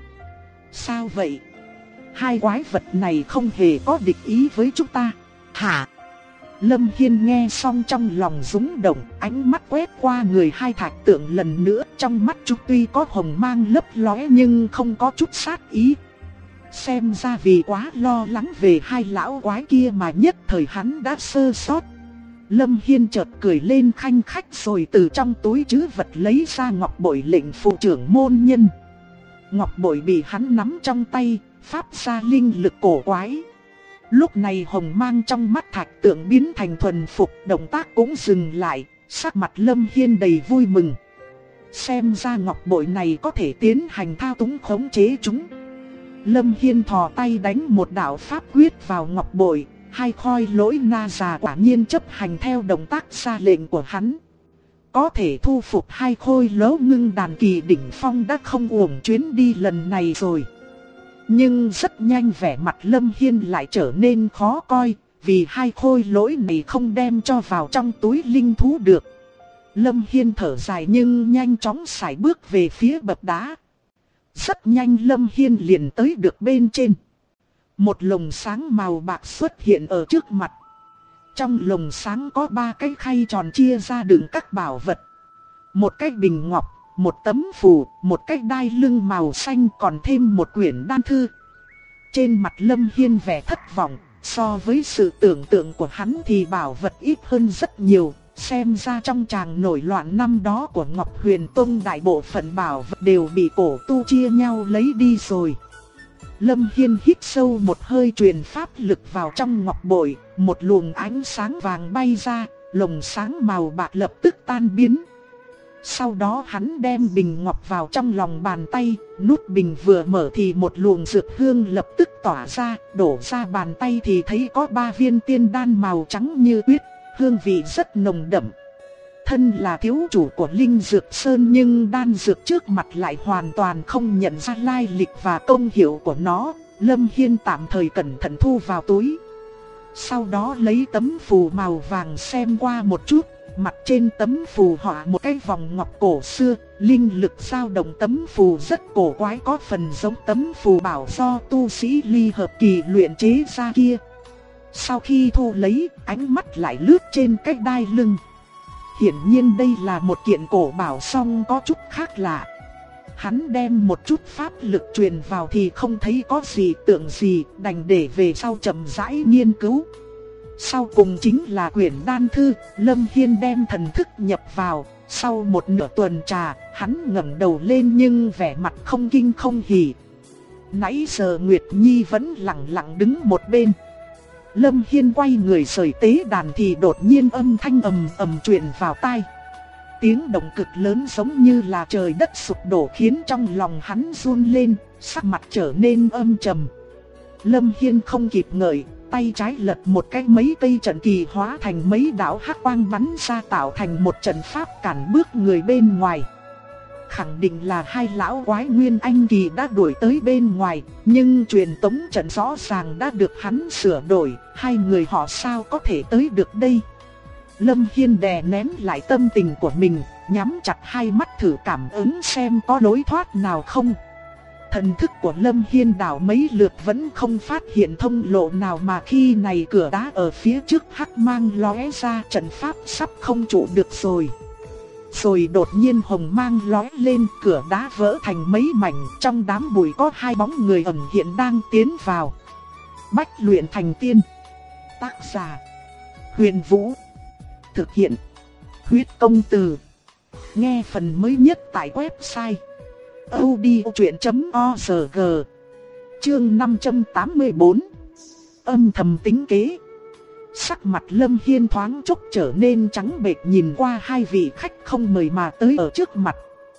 Sao vậy? Hai quái vật này không hề có địch ý với chúng ta. Hả? Lâm Hiên nghe xong trong lòng rung động, ánh mắt quét qua người hai thạch tượng lần nữa, trong mắt chúng tuy có hồng mang lấp lóe nhưng không có chút sát ý. Xem ra vì quá lo lắng về hai lão quái kia mà nhất thời hắn đã sơ sót. Lâm Hiên chợt cười lên khanh khách rồi từ trong túi trữ vật lấy ra ngọc bội lệnh phụ trưởng môn nhân. Ngọc bội bị hắn nắm trong tay, phát ra linh lực cổ quái. Lúc này hồng mang trong mắt thạch tượng biến thành thuần phục, động tác cũng dừng lại, sắc mặt Lâm Hiên đầy vui mừng. Xem ra ngọc bội này có thể tiến hành thao túng khống chế chúng. Lâm Hiên thò tay đánh một đạo pháp quyết vào ngọc bội, hai khôi lỗi na già quả nhiên chấp hành theo động tác ra lệnh của hắn. Có thể thu phục hai khôi lỗi ngưng đàn kỳ đỉnh phong đã không uổng chuyến đi lần này rồi. Nhưng rất nhanh vẻ mặt Lâm Hiên lại trở nên khó coi, vì hai khôi lỗi này không đem cho vào trong túi linh thú được. Lâm Hiên thở dài nhưng nhanh chóng sải bước về phía bậc đá. Rất nhanh Lâm Hiên liền tới được bên trên. Một lồng sáng màu bạc xuất hiện ở trước mặt. Trong lồng sáng có 3 cái khay tròn chia ra đựng các bảo vật. Một cái bình ngọc, một tấm phù, một cái đai lưng màu xanh, còn thêm một quyển đan thư. Trên mặt Lâm Hiên vẻ thất vọng, so với sự tưởng tượng của hắn thì bảo vật ít hơn rất nhiều. Xem ra trong tràng nổi loạn năm đó của Ngọc Huyền Tông, đại bộ phận bảo vật đều bị cổ tu chia nhau lấy đi rồi. Lâm Hiên hít sâu một hơi, truyền pháp lực vào trong ngọc bội, một luồng ánh sáng vàng bay ra, lồng sáng màu bạc lập tức tan biến. Sau đó hắn đem bình ngọc vào trong lòng bàn tay, nút bình vừa mở thì một luồng dược hương lập tức tỏa ra, đổ ra bàn tay thì thấy có 3 viên tiên đan màu trắng như tuyết, hương vị rất nồng đậm. Thân là thiếu chủ của Linh Dược Sơn nhưng đan dược trước mặt lại hoàn toàn không nhận ra lai lịch và công hiệu của nó, Lâm Hiên tạm thời cẩn thận thu vào túi. Sau đó lấy tấm phù màu vàng xem qua một chút, mặt trên tấm phù họa một cái vòng ngọc cổ xưa, linh lực dao động tấm phù rất cổ quái, có phần giống tấm phù bảo do tu sĩ Ly Hợp Kỳ luyện chế ra kia. Sau khi thu lấy, ánh mắt lại lướt trên cái đai lưng. Hiển nhiên đây là một kiện cổ bảo song có chút khác lạ. Hắn đem một chút pháp lực truyền vào thì không thấy có gì tượng gì, đành để về sau chậm rãi nghiên cứu. Sau cùng chính là quyển đan thư, Lâm Hiên đem thần thức nhập vào. Sau một nửa tuần trà, hắn ngẩng đầu lên nhưng vẻ mặt không kinh không hỉ. Nãy giờ Nguyệt Nhi vẫn lặng lặng đứng một bên. Lâm Hiên quay người rời tế đàn thì đột nhiên âm thanh ầm ầm truyền vào tai. Tiếng động cực lớn giống như là trời đất sụp đổ khiến trong lòng hắn run lên, sắc mặt trở nên âm trầm. Lâm Hiên không kịp ngợi, tay trái lật một cái mấy cây trận kỳ hóa thành mấy đạo hắc quang bắn ra tạo thành một trận pháp cản bước người bên ngoài. Khẳng định là hai lão quái Nguyên Anh Kỳ đã đuổi tới bên ngoài, nhưng truyền tống trận rõ ràng đã được hắn sửa đổi, hai người họ sao có thể tới được đây. Lâm Hiên đè nén lại tâm tình của mình, nhắm chặt hai mắt thử cảm ứng xem có lối thoát nào không. Thần thức của Lâm Hiên đảo mấy lượt vẫn không phát hiện thông lộ nào, mà khi này cửa đá ở phía trước hắc mang lóe ra, trận pháp sắp không trụ được rồi. Rồi đột nhiên hồng mang lóe lên, cửa đá vỡ thành mấy mảnh, trong đám bụi có hai bóng người ẩn hiện đang tiến vào. Bách luyện thành tiên. Tác giả: Huyền Vũ. Thực hiện: Huyết Công Từ. Nghe phần mới nhất tại website audiochuyện.org. Chương 584. Âm thầm tính kế. Sắc mặt Lâm Hiên thoáng chốc trở nên trắng bệch nhìn qua hai vị khách không mời mà tới ở trước mặt.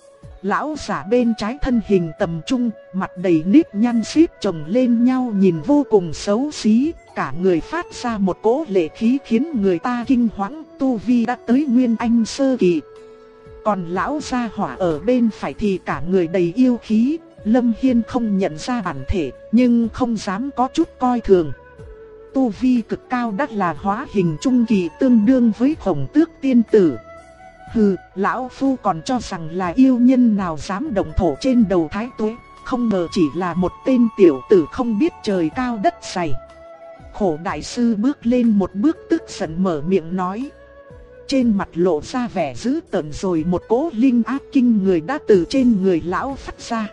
Lão giả bên trái thân hình tầm trung, mặt đầy nếp nhăn xếp chồng lên nhau nhìn vô cùng xấu xí, cả người phát ra một cỗ lệ khí khiến người ta kinh hoảng, tu vi đã tới Nguyên Anh sơ kỳ. Còn lão gia hỏa ở bên phải thì cả người đầy yêu khí, Lâm Hiên không nhận ra bản thể, nhưng không dám có chút coi thường. Tu vi cực cao đắt là hóa hình trung kỳ, tương đương với Khổng Tước tiên tử. Hừ, lão phu còn cho rằng là yêu nhân nào dám động thổ trên đầu thái tuế, không ngờ chỉ là một tên tiểu tử không biết trời cao đất dày. Khổ đại sư bước lên một bước tức giận mở miệng nói. Trên mặt lộ ra vẻ dữ tợn, rồi một cỗ linh áp kinh người đã từ trên người lão phát ra.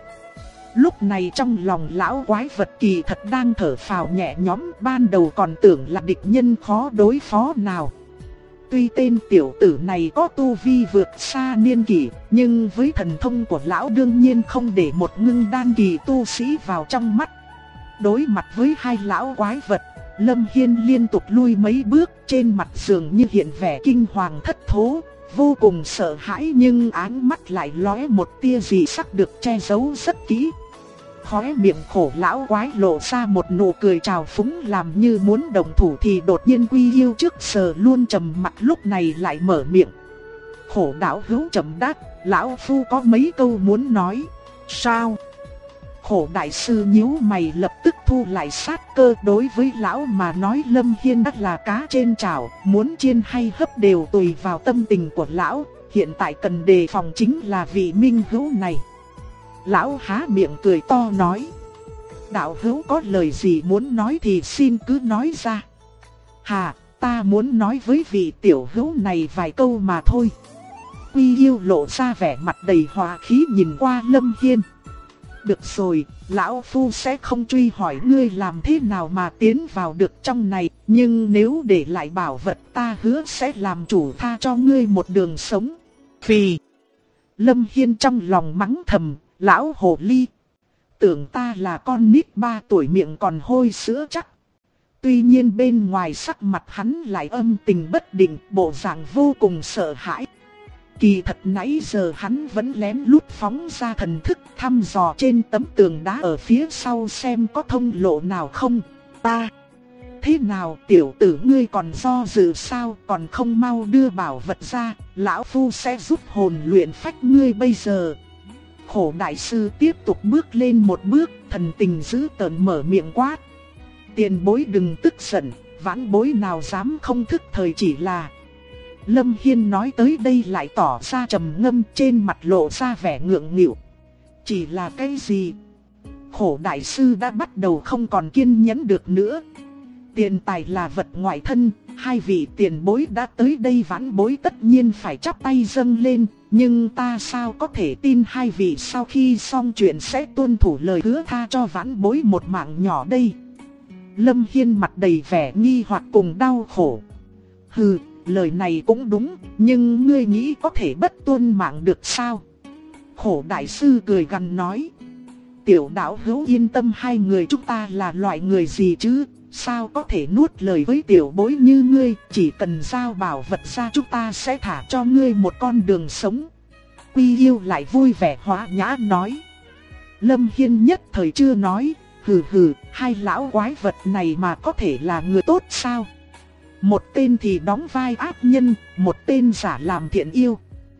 Lúc này trong lòng lão quái vật kỳ thật đang thở phào nhẹ nhõm, ban đầu còn tưởng là địch nhân khó đối phó nào. Tuy tên tiểu tử này có tu vi vượt xa niên kỷ, nhưng với thần thông của lão đương nhiên không để một ngưng đan kỳ tu sĩ vào trong mắt. Đối mặt với hai lão quái vật, Lâm Hiên liên tục lui mấy bước, trên mặt dường như hiện vẻ kinh hoàng thất thố, vô cùng sợ hãi, nhưng ánh mắt lại lóe một tia dị sắc được che giấu rất kỹ. Khóe miệng khổ lão quái lộ ra một nụ cười trào phúng, làm như muốn động thủ thì đột nhiên Quy Yêu trước sờ luôn trầm mặt, lúc này lại mở miệng. Khổ đạo hữu trầm đáp, lão phu có mấy câu muốn nói. Sao? Khổ đại sư nhíu mày lập tức thu lại sát cơ, đối với lão mà nói Lâm Hiên đắt là cá trên chảo, muốn chiên hay hấp đều tùy vào tâm tình của lão, hiện tại cần đề phòng chính là vị minh hữu này. Lão há miệng cười to nói. Đạo hữu có lời gì muốn nói thì xin cứ nói ra. Hà, ta muốn nói với vị tiểu hữu này vài câu mà thôi. Quy Yêu lộ ra vẻ mặt đầy hòa khí nhìn qua Lâm Hiên. Được rồi, lão phu sẽ không truy hỏi ngươi làm thế nào mà tiến vào được trong này, nhưng nếu để lại bảo vật ta hứa sẽ làm chủ tha cho ngươi một đường sống. Phì! Lâm Hiên trong lòng mắng thầm, lão hồ ly. Tưởng ta là con nít 3 tuổi miệng còn hôi sữa chắc. Tuy nhiên bên ngoài sắc mặt hắn lại âm tình bất định, bộ dạng vô cùng sợ hãi. Kỳ thật nãy giờ hắn vẫn lén lút phóng ra thần thức thăm dò trên tấm tường đá ở phía sau xem có thông lộ nào không. Ta! Thế nào tiểu tử ngươi còn do dự sao, còn không mau đưa bảo vật ra, lão phu sẽ giúp hồn luyện phách ngươi bây giờ. Khổ đại sư tiếp tục bước lên một bước, thần tình dữ tợn mở miệng quát. Tiền bối đừng tức giận, vãn bối nào dám không thức thời chỉ là... Lâm Hiên nói tới đây lại tỏ ra trầm ngâm, trên mặt lộ ra vẻ ngượng nghịu. Chỉ là cái gì? Khổ đại sư đã bắt đầu không còn kiên nhẫn được nữa. Tiền tài là vật ngoại thân, hai vị tiền bối đã tới đây vãn bối tất nhiên phải chắp tay dâng lên. Nhưng ta sao có thể tin hai vị sau khi xong chuyện sẽ tuân thủ lời hứa tha cho vãn bối một mạng nhỏ đây. Lâm Hiên mặt đầy vẻ nghi hoặc cùng đau khổ. Hừ, lời này cũng đúng, nhưng ngươi nghĩ có thể bất tuân mạng được sao? Khổ đại sư cười gằn nói. Tiểu đạo hữu yên tâm, hai người chúng ta là loại người gì chứ? Sao có thể nuốt lời với tiểu bối như ngươi, chỉ cần giao bảo vật ra chúng ta sẽ thả cho ngươi một con đường sống. Quy Yêu lại vui vẻ hóa nhã nói. Lâm Hiên nhất thời chưa nói, hừ hừ, hai lão quái vật này mà có thể là người tốt sao? Một tên thì đóng vai ác nhân, một tên giả làm thiện yêu.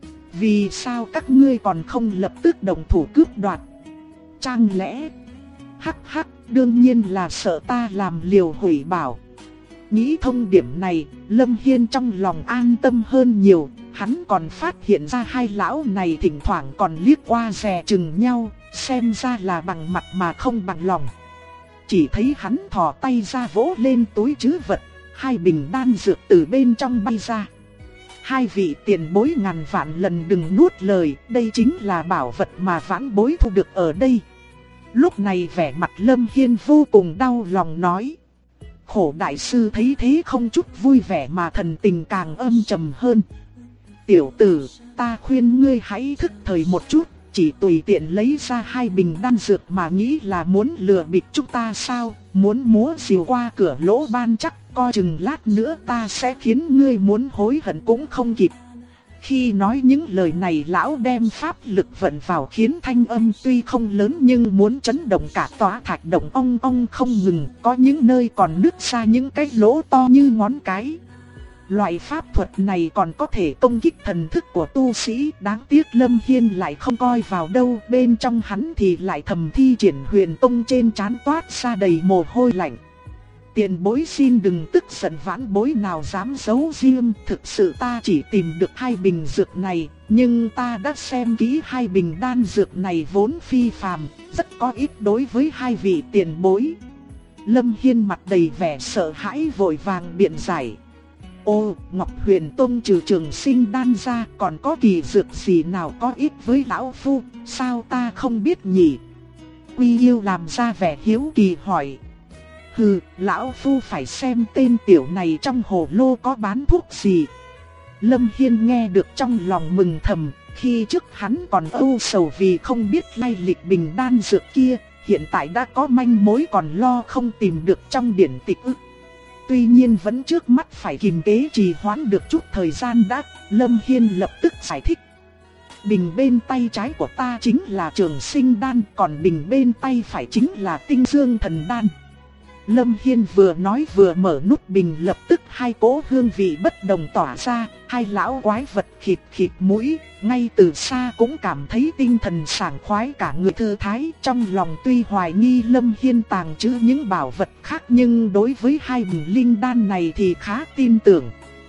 Vì sao các ngươi còn không lập tức động thủ cướp đoạt? Chẳng lẽ... Hắc hắc, đương nhiên là sợ ta làm liều hủy bảo. Nghĩ thông điểm này, Lâm Hiên trong lòng an tâm hơn nhiều. Hắn còn phát hiện ra hai lão này thỉnh thoảng còn liếc qua dè chừng nhau, xem ra là bằng mặt mà không bằng lòng. Chỉ thấy hắn thò tay ra vỗ lên túi trữ vật, hai bình đan dược từ bên trong bay ra. Hai vị tiền bối ngàn vạn lần đừng nuốt lời, đây chính là bảo vật mà vãn bối thu được ở đây. Lúc này vẻ mặt Lâm Hiên vô cùng đau lòng nói. Khổ đại sư thấy thế không chút vui vẻ mà thần tình càng âm trầm hơn. Tiểu tử, ta khuyên ngươi hãy thức thời một chút, chỉ tùy tiện lấy ra hai bình đan dược mà nghĩ là muốn lừa bịp chúng ta sao? Muốn múa rìu qua cửa lỗ ban chắc, coi chừng lát nữa ta sẽ khiến ngươi muốn hối hận cũng không kịp. Khi nói những lời này, lão đem pháp lực vận vào khiến thanh âm tuy không lớn nhưng muốn chấn động cả tòa thạch động ong ong không ngừng, có những nơi còn nứt ra những cái lỗ to như ngón cái. Loại pháp thuật này còn có thể công kích thần thức của tu sĩ, đáng tiếc Lâm Hiên lại không coi vào đâu, bên trong hắn thì lại thầm thi triển huyền tông, trên trán toát ra đầy mồ hôi lạnh. Tiền bối xin đừng tức giận, vãn bối nào dám giấu riêng, thực sự ta chỉ tìm được hai bình dược này, nhưng ta đã xem kỹ hai bình đan dược này vốn phi phàm, rất có ích đối với hai vị tiền bối. Lâm Hiên mặt đầy vẻ sợ hãi vội vàng biện giải. Ô, Ngọc Huyền Tông trừ Trường Sinh đan ra còn có kỳ dược gì nào có ích với lão phu, sao ta không biết nhỉ? Quy Yêu làm ra vẻ hiếu kỳ hỏi. Hừ, lão phu phải xem tên tiểu này trong hồ lô có bán thuốc gì. Lâm Hiên nghe được trong lòng mừng thầm, khi trước hắn còn âu sầu vì không biết lai lịch bình đan dược kia, hiện tại đã có manh mối còn lo không tìm được trong điển tịch ư. Tuy nhiên vẫn trước mắt phải kìm kế trì hoãn được chút thời gian đã, Lâm Hiên lập tức giải thích. Bình bên tay trái của ta chính là Trường Sinh đan, còn bình bên tay phải chính là Tinh Dương Thần đan. Lâm Hiên vừa nói vừa mở nút bình, lập tức hai cỗ hương vị bất đồng tỏa ra, hai lão quái vật khịt khịt mũi, ngay từ xa cũng cảm thấy tinh thần sảng khoái cả người thư thái. Trong lòng tuy hoài nghi Lâm Hiên tàng trữ những bảo vật khác nhưng đối với hai bình linh đan này thì khá tin tưởng.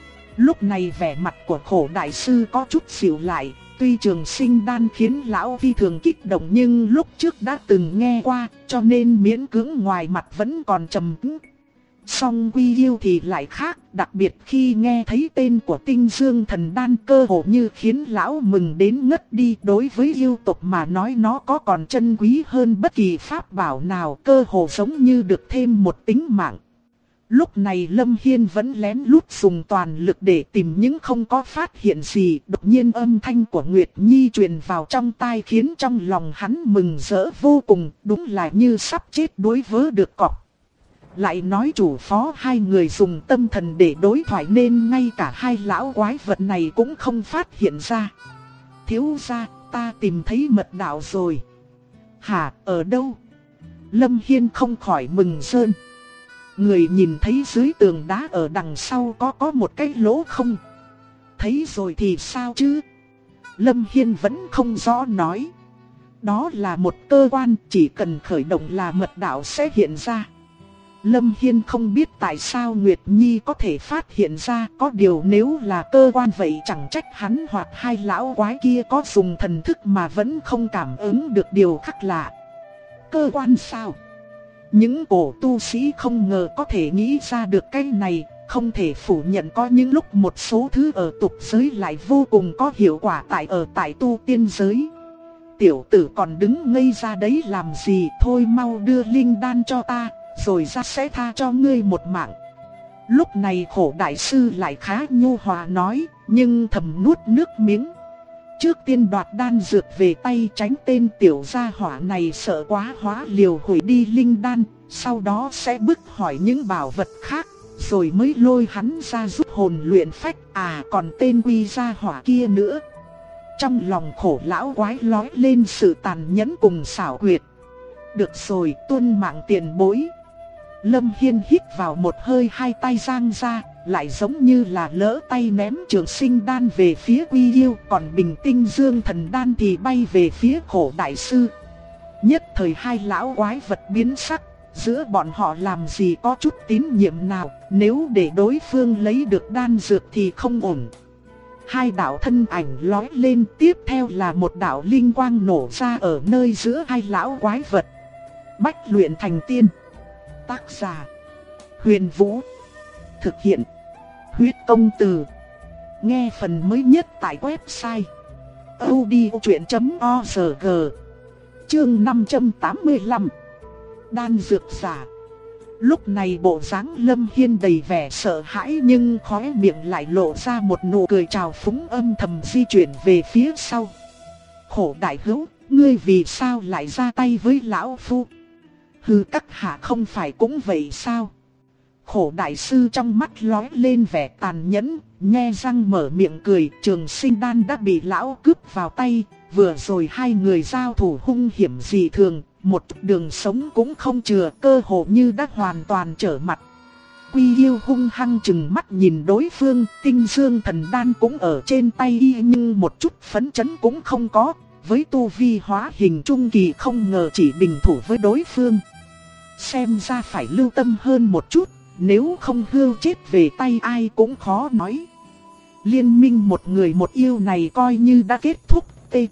Lúc này vẻ mặt của Khổ đại sư có chút dịu lại. Tuy Trường Sinh đan khiến lão phi thường kích động nhưng lúc trước đã từng nghe qua, cho nên miễn cưỡng ngoài mặt vẫn còn trầm tĩnh. Song Quy Yêu thì lại khác, đặc biệt khi nghe thấy tên của Tinh Dương Thần Đan cơ hồ như khiến lão mừng đến ngất đi. Đối với yêu tộc mà nói nó có còn chân quý hơn bất kỳ pháp bảo nào, cơ hồ giống như được thêm một tính mạng. Lúc này Lâm Hiên vẫn lén lút dùng toàn lực để tìm nhưng không có phát hiện gì. Đột nhiên âm thanh của Nguyệt Nhi truyền vào trong tai khiến trong lòng hắn mừng rỡ vô cùng, đúng là như sắp chết đuối vớ được cọp. Lại nói chủ phó hai người dùng tâm thần để đối thoại nên ngay cả hai lão quái vật này cũng không phát hiện ra. Thiếu gia, ta tìm thấy mật đạo rồi. Hả, ở đâu? Lâm Hiên không khỏi mừng rơn. Người nhìn thấy dưới tường đá ở đằng sau có một cái lỗ không? Thấy rồi thì sao chứ? Lâm Hiên vẫn không rõ nói. Đó là một cơ quan, chỉ cần khởi động là mật đạo sẽ hiện ra. Lâm Hiên không biết tại sao Nguyệt Nhi có thể phát hiện ra, có điều nếu là cơ quan vậy chẳng trách hắn hoặc hai lão quái kia có dùng thần thức mà vẫn không cảm ứng được điều khác lạ. Cơ quan sao? Những cổ tu sĩ không ngờ có thể nghĩ ra được cái này, không thể phủ nhận có những lúc một số thứ ở tục giới lại vô cùng có hiệu quả tại tu tiên giới. Tiểu tử còn đứng ngây ra đấy làm gì, thôi mau đưa linh đan cho ta, rồi ra sẽ tha cho ngươi một mạng. Lúc này Khổ đại sư lại khá nhu hòa nói, nhưng thầm nuốt nước miếng. Trước tiên đoạt đan dược về tay, tránh tên tiểu gia hỏa này sợ quá hóa liều hủy đi linh đan, sau đó sẽ bức hỏi những bảo vật khác, rồi mới lôi hắn ra giúp hồn luyện phách. À còn tên Quy gia hỏa kia nữa. Trong lòng Khổ lão quái lói lên sự tàn nhẫn cùng xảo quyệt. Được rồi, tuân mạng tiền bối. Lâm Hiên hít vào một hơi, hai tay giang ra, lại giống như là lỡ tay ném trường sinh đan về phía Quy Yêu, còn bình tinh dương thần đan thì bay về phía Khổ đại sư. Nhất thời hai lão quái vật biến sắc, giữa bọn họ làm gì có chút tín nhiệm nào, nếu để đối phương lấy được đan dược thì không ổn. Hai đạo thân ảnh lói lên, tiếp theo là một đạo linh quang nổ ra ở nơi giữa hai lão quái vật. Bách luyện thành tiên. Tác giả: Huyền Vũ. Thực hiện: Huyết Công Từ. Nghe phần mới nhất tại website audiochuyện.org. Chương 585. Đan dược giả. Lúc này bộ dáng Lâm Hiên đầy vẻ sợ hãi, nhưng khóe miệng lại lộ ra một nụ cười trào phúng, âm thầm di chuyển về phía sau. Khổ đại hữu, ngươi vì sao lại ra tay với lão phu? Hừ, các hạ không phải cũng vậy sao? Khổ đại sư trong mắt lóe lên vẻ tàn nhẫn, nhe răng mở miệng cười. Trường sinh đan đã bị lão cướp vào tay, vừa rồi hai người giao thủ hung hiểm dị thường, một đường sống cũng không chừa, cơ hồ như đã hoàn toàn trở mặt. Quy Yêu hung hăng chừng mắt nhìn đối phương, tinh dương thần đan cũng ở trên tay y nhưng một chút phấn chấn cũng không có. Với tu vi hóa hình trung kỳ không ngờ chỉ bình thủ với đối phương. Xem ra phải lưu tâm hơn một chút, nếu không hươu chết về tay ai cũng khó nói. Liên minh một người một yêu này coi như đã kết thúc.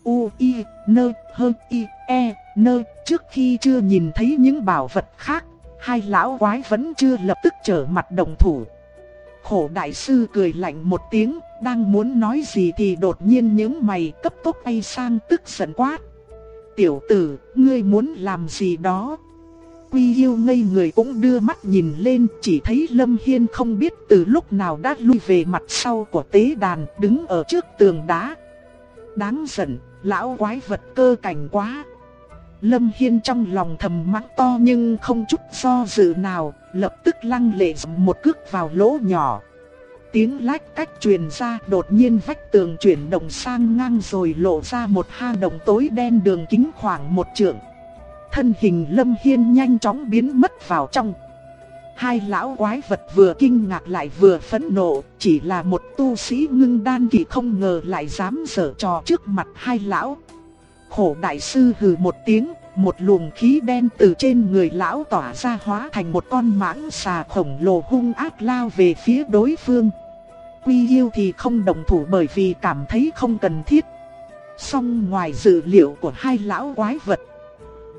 T-U-I-N-H-I-E-N. Trước khi chưa nhìn thấy những bảo vật khác, hai lão quái vẫn chưa lập tức trở mặt động thủ. Khổ đại sư cười lạnh một tiếng, đang muốn nói gì thì đột nhiên nhướng mày, cấp tốc bay sang tức giận quát: tiểu tử, ngươi muốn làm gì đó? Quy Yêu ngây người cũng đưa mắt nhìn lên, chỉ thấy Lâm Hiên không biết từ lúc nào đã lui về mặt sau của tế đàn, đứng ở trước tường đá. Đáng giận, lão quái vật cơ cảnh quá. Lâm Hiên trong lòng thầm mắng to nhưng không chút do dự nào, lập tức lăng lệ giẫm một cước vào lỗ nhỏ. Tiếng lách cách truyền ra, đột nhiên vách tường chuyển động sang ngang rồi lộ ra một hang động tối đen đường kính khoảng 1 trượng. Thân hình Lâm Hiên nhanh chóng biến mất vào trong. Hai lão quái vật vừa kinh ngạc lại vừa phẫn nộ, chỉ là một tu sĩ ngưng đan kỳ không ngờ lại dám giở trò trước mặt hai lão. Khổ đại sư hừ một tiếng, một luồng khí đen từ trên người lão tỏa ra hóa thành một con mãng xà khổng lồ hung ác lao về phía đối phương. Quy Yêu thì không động thủ bởi vì cảm thấy không cần thiết. Song ngoài dự liệu của hai lão quái vật,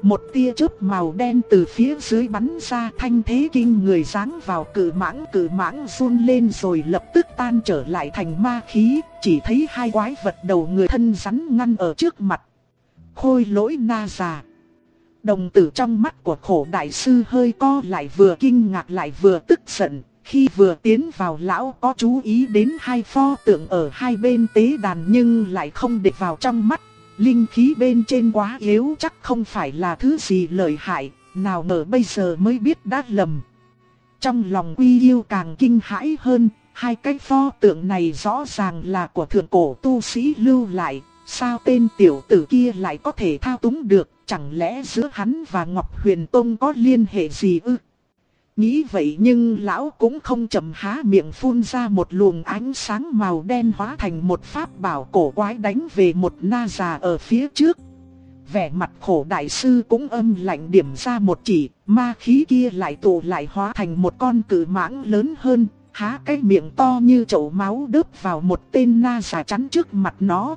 Một tia chớp màu đen từ phía dưới bắn ra, thanh thế kinh người giáng vào cự mãng run lên rồi lập tức tan trở lại thành ma khí, chỉ thấy hai quái vật đầu người thân rắn ngăn ở trước mặt. Khôi Lỗi Na Già. Đồng tử trong mắt của Khổ đại sư hơi co lại, vừa kinh ngạc lại vừa tức giận. Khi vừa tiến vào, lão có chú ý đến hai pho tượng ở hai bên tế đàn nhưng lại không để vào trong mắt. Linh khí bên trên quá yếu, chắc không phải là thứ gì lợi hại, nào ngờ bây giờ mới biết đã lầm. Trong lòng Quy Yêu càng kinh hãi hơn, hai cái pho tượng này rõ ràng là của thượng cổ tu sĩ lưu lại, sao tên tiểu tử kia lại có thể thao túng được, chẳng lẽ giữa hắn và Ngọc Huyền Tông có liên hệ gì ư? Nghĩ vậy nhưng lão cũng không chậm, há miệng phun ra một luồng ánh sáng màu đen hóa thành một pháp bảo cổ quái đánh về một na già ở phía trước. Vẻ mặt Khổ đại sư cũng âm lạnh điểm ra một chỉ, ma khí kia lại tụ lại hóa thành một con cự mãng lớn hơn, há cái miệng to như chậu máu đớp vào một tên na già chắn trước mặt nó.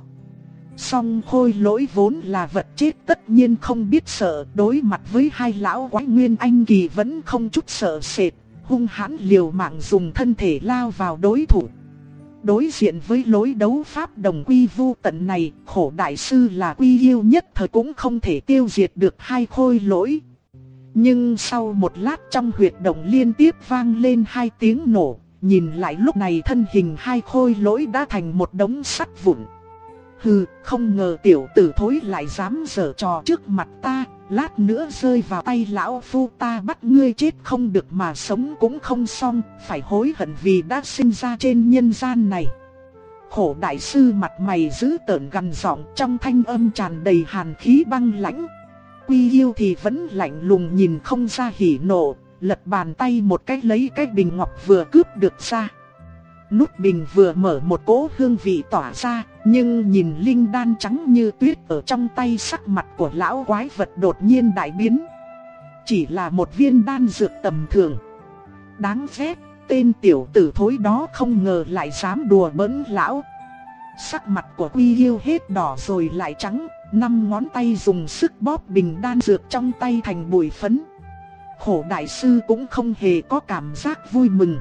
Song Khôi Lỗi vốn là vật chết tất nhiên không biết sợ, đối mặt với hai lão quái nguyên anh kỳ vẫn không chút sợ sệt, hung hãn liều mạng dùng thân thể lao vào đối thủ. Đối diện với lối đấu pháp đồng quy vu tận này, Khổ đại sư là Quy Yêu nhất thời cũng không thể tiêu diệt được hai Khôi Lỗi. Nhưng sau một lát trong huyệt động liên tiếp vang lên hai tiếng nổ, nhìn lại lúc này thân hình hai Khôi Lỗi đã thành một đống sắt vụn. Hừ, không ngờ tiểu tử thối lại dám giở trò trước mặt ta, lát nữa rơi vào tay lão phu ta bắt ngươi chết không được mà sống cũng không xong, phải hối hận vì đã sinh ra trên nhân gian này. Khổ đại sư mặt mày dữ tợn gằn giọng, trong thanh âm tràn đầy hàn khí băng lãnh. Quy Yêu thì vẫn lạnh lùng nhìn không ra hỉ nộ, lật bàn tay một cách lấy cái bình ngọc vừa cướp được ra. Nút bình vừa mở, một cỗ hương vị tỏa ra, nhưng nhìn linh đan trắng như tuyết ở trong tay, sắc mặt của lão quái vật đột nhiên đại biến. Chỉ là một viên đan dược tầm thường. Đáng ghét, tên tiểu tử thối đó không ngờ lại dám đùa bỡn lão. Sắc mặt của Quy Yêu hết đỏ rồi lại trắng, 5 ngón tay dùng sức bóp bình đan dược trong tay thành bụi phấn. Khổ đại sư cũng không hề có cảm giác vui mừng.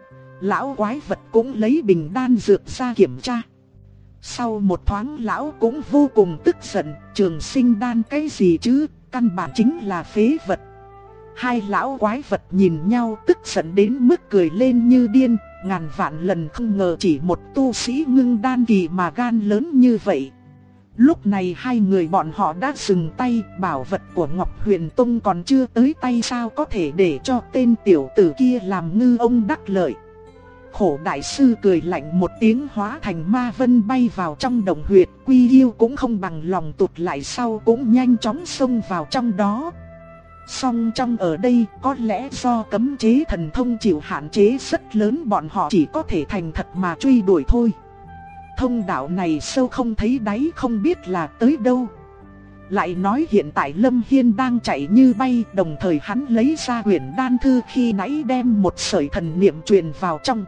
Lão quái vật cũng lấy bình đan dược ra kiểm tra. Sau một thoáng lão cũng vô cùng tức giận, trường sinh đan cái gì chứ, căn bản chính là phế vật. Hai lão quái vật nhìn nhau tức giận đến mức cười lên như điên, ngàn vạn lần không ngờ chỉ một tu sĩ ngưng đan kỳ mà gan lớn như vậy. Lúc này hai người bọn họ đã dừng tay, bảo vật của Ngọc Huyền Tông còn chưa tới tay, sao có thể để cho tên tiểu tử kia làm ngư ông đắc lợi. Khổ đại sư cười lạnh một tiếng hóa thành ma vân bay vào trong đồng huyệt. Quy Yêu cũng không bằng lòng tụt lại sau, cũng nhanh chóng xông vào trong đó. Song trong ở đây có lẽ do cấm chế thần thông chịu hạn chế rất lớn, bọn họ chỉ có thể thành thật mà truy đuổi thôi. Thông đạo này sâu không thấy đáy, không biết là tới đâu. Lại nói hiện tại Lâm Hiên đang chạy như bay, đồng thời hắn lấy ra quyển đan thư khi nãy đem một sợi thần niệm truyền vào trong.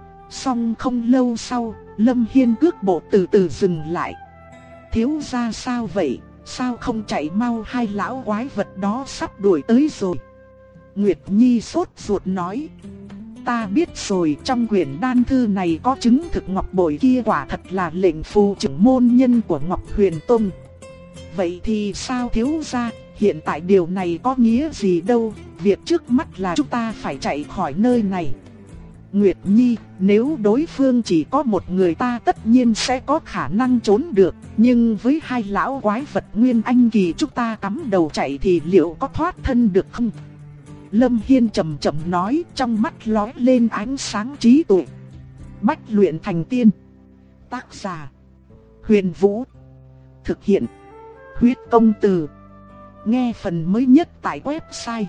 Song không lâu sau, Lâm Hiên cước bộ từ từ dừng lại. Thiếu gia sao vậy, sao không chạy mau, hai lão quái vật đó sắp đuổi tới rồi. Nguyệt Nhi sốt ruột nói. Ta biết rồi, trong quyển đan thư này có chứng thực ngọc bội kia quả thật là lệnh phù trưởng môn nhân của Ngọc Huyền Tông. Vậy thì sao thiếu gia, hiện tại điều này có nghĩa gì đâu, việc trước mắt là chúng ta phải chạy khỏi nơi này. Nguyệt Nhi, nếu đối phương chỉ có một người ta tất nhiên sẽ có khả năng trốn được, nhưng với hai lão quái vật nguyên anh kỳ chúng ta cắm đầu chạy thì liệu có thoát thân được không? Lâm Hiên chậm chậm nói, trong mắt lóe lên ánh sáng trí tuệ. Bách luyện thành tiên. Tác giả: Huyền Vũ. Thực hiện: Huyết Công Từ. Nghe phần mới nhất tại website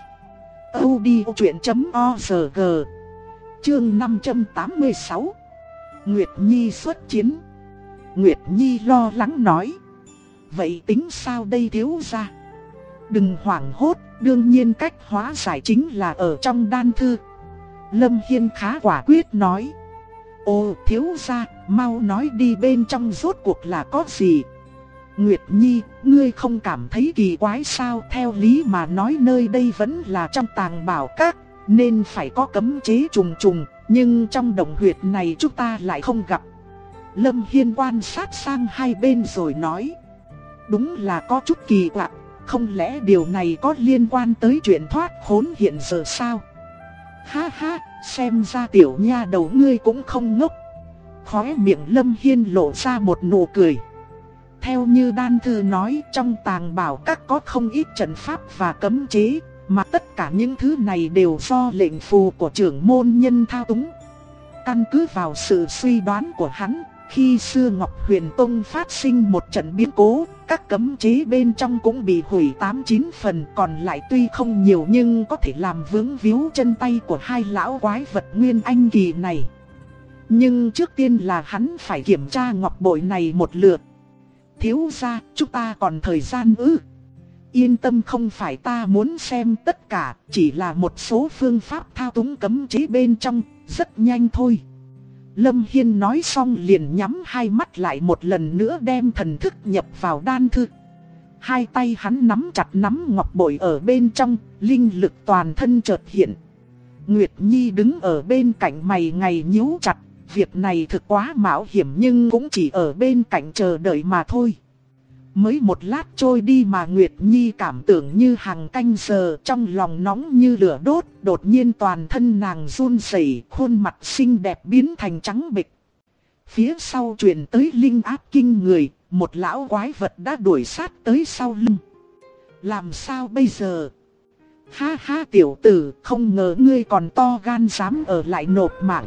audiochuyện.org. Chương 586. Nguyệt Nhi xuất chiến. Nguyệt Nhi lo lắng nói. Vậy tính sao đây thiếu gia? Đừng hoảng hốt, đương nhiên cách hóa giải chính là ở trong đan thư. Lâm Hiên khá quả quyết nói. Ồ thiếu gia, mau nói đi, bên trong rốt cuộc là có gì? Nguyệt Nhi, ngươi không cảm thấy kỳ quái sao? Theo lý mà nói nơi đây vẫn là trong Tàng Bảo Các, nên phải có cấm chế trùng trùng, nhưng trong động huyệt này chúng ta lại không gặp. Lâm Hiên quan sát sang hai bên rồi nói. Đúng là có chút kỳ quặc, không lẽ điều này có liên quan tới chuyện thoát khốn hiện giờ sao? Ha ha, xem ra tiểu nha đầu ngươi cũng không ngốc. Khóe miệng Lâm Hiên lộ ra một nụ cười. Theo như Đan Thư nói, trong Tàng Bảo Các có không ít trận pháp và cấm chế, mà tất cả những thứ này đều do lệnh phù của trưởng môn nhân thao túng. Căn cứ vào sự suy đoán của hắn, khi xưa Ngọc Huyền Tông phát sinh một trận biến cố, các cấm chế bên trong cũng bị hủy 8-9 phần, còn lại tuy không nhiều nhưng có thể làm vướng víu chân tay của hai lão quái vật Nguyên Anh kỳ này. Nhưng trước tiên là hắn phải kiểm tra ngọc bội này một lượt. Thiếu gia, chúng ta còn thời gian ư? Yên tâm, không phải ta muốn xem tất cả, chỉ là một số phương pháp thao túng cấm chế bên trong, rất nhanh thôi. Lâm Hiên nói xong liền nhắm hai mắt lại một lần nữa đem thần thức nhập vào đan thư. Hai tay hắn nắm chặt nắm ngọc bội ở bên trong, linh lực toàn thân chợt hiện. Nguyệt Nhi đứng ở bên cạnh mày ngày nhíu chặt, việc này thực quá mạo hiểm nhưng cũng chỉ ở bên cạnh chờ đợi mà thôi. Mới một lát trôi đi mà Nguyệt Nhi cảm tưởng như hàng canh giờ, trong lòng nóng như lửa đốt, đột nhiên toàn thân nàng run rẩy, khuôn mặt xinh đẹp biến thành trắng bệch. Phía sau truyền tới linh áp kinh người, một lão quái vật đã đuổi sát tới sau lưng. Làm sao bây giờ? Ha ha tiểu tử, không ngờ ngươi còn to gan dám ở lại nộp mạng.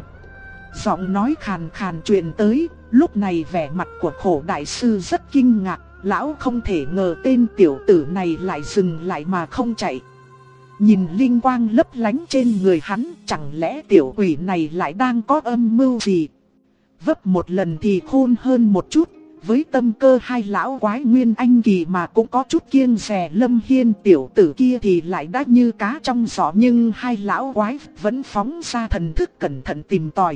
Giọng nói khàn khàn truyền tới, lúc này vẻ mặt của Khổ đại sư rất kinh ngạc. Lão không thể ngờ tên tiểu tử này lại dừng lại mà không chạy. Nhìn linh quang lấp lánh trên người hắn, chẳng lẽ tiểu quỷ này lại đang có âm mưu gì? Vấp một lần thì khôn hơn một chút, với tâm cơ hai lão quái Nguyên Anh kỳ mà cũng có chút kiêng dè Lâm Hiên. Tiểu tử kia thì lại đã như cá trong giỏ, nhưng hai lão quái vẫn phóng ra thần thức cẩn thận tìm tòi.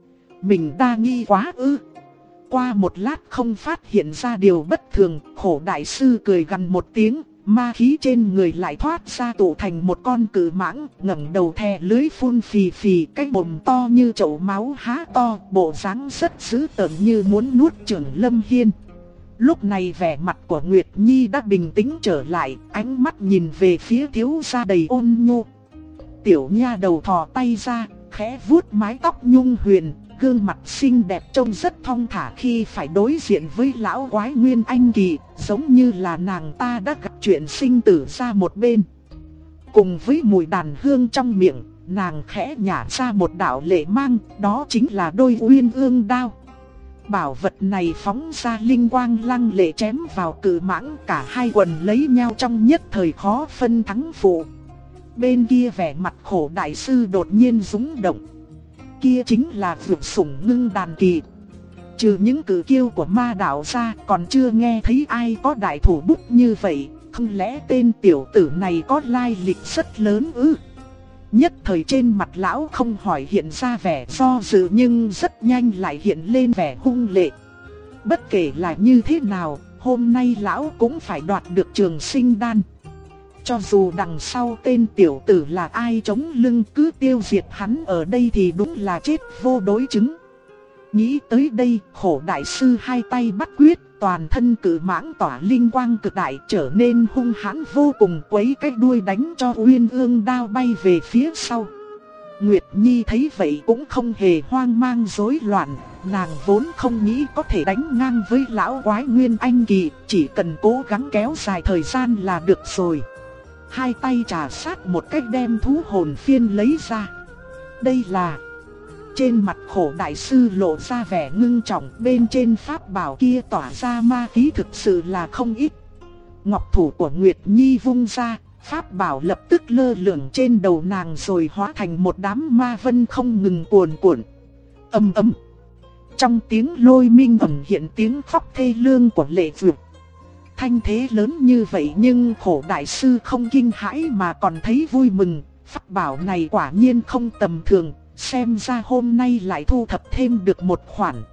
Mình đa nghi quá ư? Qua một lát không phát hiện ra điều bất thường, Khổ đại sư cười gằn một tiếng, ma khí trên người lại thoát ra tụ thành một con cự mãng, ngẩng đầu thè lưới phun phì phì, cái mồm to như chậu máu há to, bộ dáng rất dữ tợn như muốn nuốt chửng Lâm Hiên. Lúc này vẻ mặt của Nguyệt Nhi đã bình tĩnh trở lại, ánh mắt nhìn về phía thiếu gia đầy ôn nhu. Tiểu nha đầu thò tay ra, khẽ vuốt mái tóc nhung huyền. Gương mặt xinh đẹp trông rất thong thả khi phải đối diện với lão quái Nguyên Anh kỳ, giống như là nàng ta đã gặp chuyện sinh tử ra một bên. Cùng với mùi đàn hương trong miệng, nàng khẽ nhả ra một đạo lệ mang, đó chính là đôi uyên ương đao. Bảo vật này phóng ra linh quang lăng lệ chém vào cự mãng, cả hai quần lấy nhau trong nhất thời khó phân thắng phụ. Bên kia vẻ mặt Khổ đại sư đột nhiên rung động. Kia chính là Vượt Sủng Ngưng Đàn kỳ. Trừ những cử kiêu của ma đạo ra, còn chưa nghe thấy ai có đại thủ bút như vậy. Không lẽ tên tiểu tử này có lai lịch rất lớn ư? Nhất thời trên mặt lão không hỏi hiện ra vẻ do dự, nhưng rất nhanh lại hiện lên vẻ hung lệ. Bất kể là như thế nào, hôm nay lão cũng phải đoạt được Trường Sinh Đan. Cho dù đằng sau tên tiểu tử là ai chống lưng, cứ tiêu diệt hắn ở đây thì đúng là chết vô đối chứng. Nghĩ tới đây, Khổ đại sư hai tay bắt quyết, toàn thân cự mãng tỏa linh quang cực đại, trở nên hung hãn vô cùng, quấy cái đuôi đánh cho uyên ương đao bay về phía sau. Nguyệt Nhi thấy vậy cũng không hề hoang mang rối loạn, nàng vốn không nghĩ có thể đánh ngang với lão quái Nguyên Anh kỳ, chỉ cần cố gắng kéo dài thời gian là được rồi. Hai tay trà sát một cách đem thú hồn phiên lấy ra. Đây là... Trên mặt Khổ đại sư lộ ra vẻ ngưng trọng, bên trên pháp bảo kia tỏa ra ma khí thực sự là không ít. Ngọc thủ của Nguyệt Nhi vung ra, pháp bảo lập tức lơ lửng trên đầu nàng rồi hóa thành một đám ma vân không ngừng cuồn cuộn. Ầm ầm. Trong tiếng lôi minh ẩn hiện tiếng khóc thê lương của Lệ Vượt. Thanh thế lớn như vậy nhưng Khổ đại sư không kinh hãi mà còn thấy vui mừng, pháp bảo này quả nhiên không tầm thường, xem ra hôm nay lại thu thập thêm được một khoản.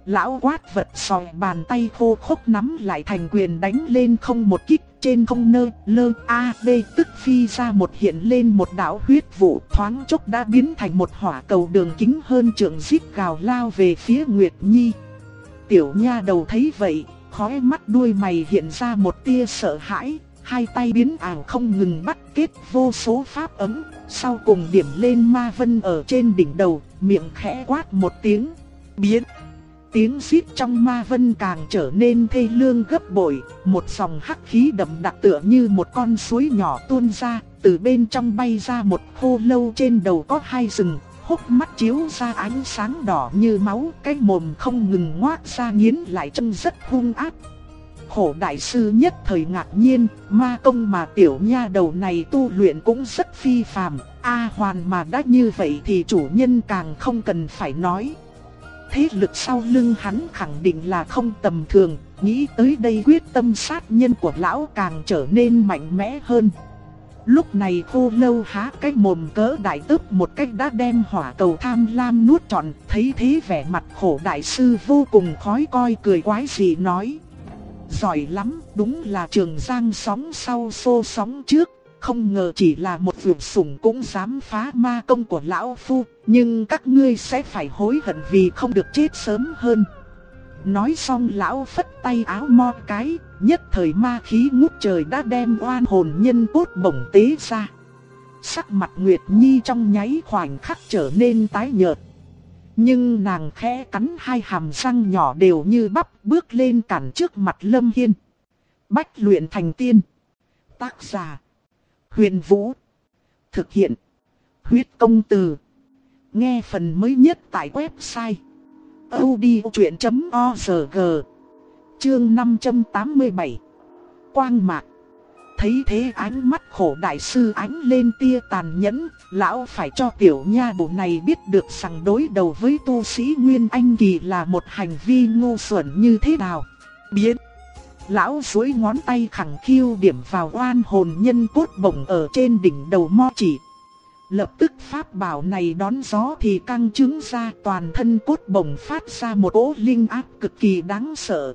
Lão quát vật sòi, bàn tay khô khốc nắm lại thành quyền đánh lên không một kích. Trên không nơ, lơ, a, b tức phi ra một hiện lên một đạo huyết vụ, thoáng chốc đã biến thành một hỏa cầu đường kính hơn trượng rít gào lao về phía Nguyệt Nhi. Tiểu nha đầu thấy vậy, khóe mắt đuôi mày hiện ra một tia sợ hãi, hai tay biến ảo không ngừng bắt kết vô số pháp ấm, sau cùng điểm lên ma vân ở trên đỉnh đầu, miệng khẽ quát một tiếng, biến. Tiếng rít trong ma vân càng trở nên thê lương gấp bội, một dòng hắc khí đậm đặc tựa như một con suối nhỏ tuôn ra, từ bên trong bay ra một khô lâu trên đầu có hai rừng, hốc mắt chiếu ra ánh sáng đỏ như máu, cái mồm không ngừng ngoác ra nghiến lại trông rất hung ác. Khổ đại sư nhất thời ngạc nhiên, ma công mà tiểu nha đầu này tu luyện cũng rất phi phàm, hoàn mà đã như vậy thì chủ nhân càng không cần phải nói. Thế lực sau lưng hắn khẳng định là không tầm thường, nghĩ tới đây quyết tâm sát nhân của lão càng trở nên mạnh mẽ hơn. Lúc này khô lâu há cái mồm cỡ đại tớp một cách đã đem hỏa cầu tham lam nuốt trọn, thấy thế vẻ mặt khổ đại sư vô cùng khói coi, cười quái dị nói. Giỏi lắm, đúng là Trường Giang sóng sau xô sóng trước. Không ngờ chỉ là một vượt sủng cũng dám phá ma công của lão phu, nhưng các ngươi sẽ phải hối hận vì không được chết sớm hơn. Nói xong lão phất tay áo mo cái, nhất thời ma khí ngút trời đã đem oan hồn nhân cốt bổng tế ra. Sắc mặt Nguyệt Nhi trong nháy khoảnh khắc trở nên tái nhợt. Nhưng nàng khẽ cắn hai hàm răng nhỏ đều như bắp, bước lên cản trước mặt Lâm Hiên. Bách luyện thành tiên. Tác giả Huyền Vũ. Thực hiện Huyết Công Từ. Nghe phần mới nhất tại website audiochuyện.org. Chương 587. Quang mạc. Thấy thế ánh mắt khổ đại sư ánh lên tia tàn nhẫn, lão phải cho tiểu nha đầu này biết được rằng đối đầu với tu sĩ Nguyên Anh Kỳ là một hành vi ngu xuẩn như thế nào. Biến. Lão duỗi ngón tay khẳng khiu điểm vào oan hồn nhân cốt bổng ở trên đỉnh đầu mo chỉ. Lập tức pháp bảo này đón gió thì căng trứng ra, toàn thân cốt bổng phát ra một cỗ linh áp cực kỳ đáng sợ.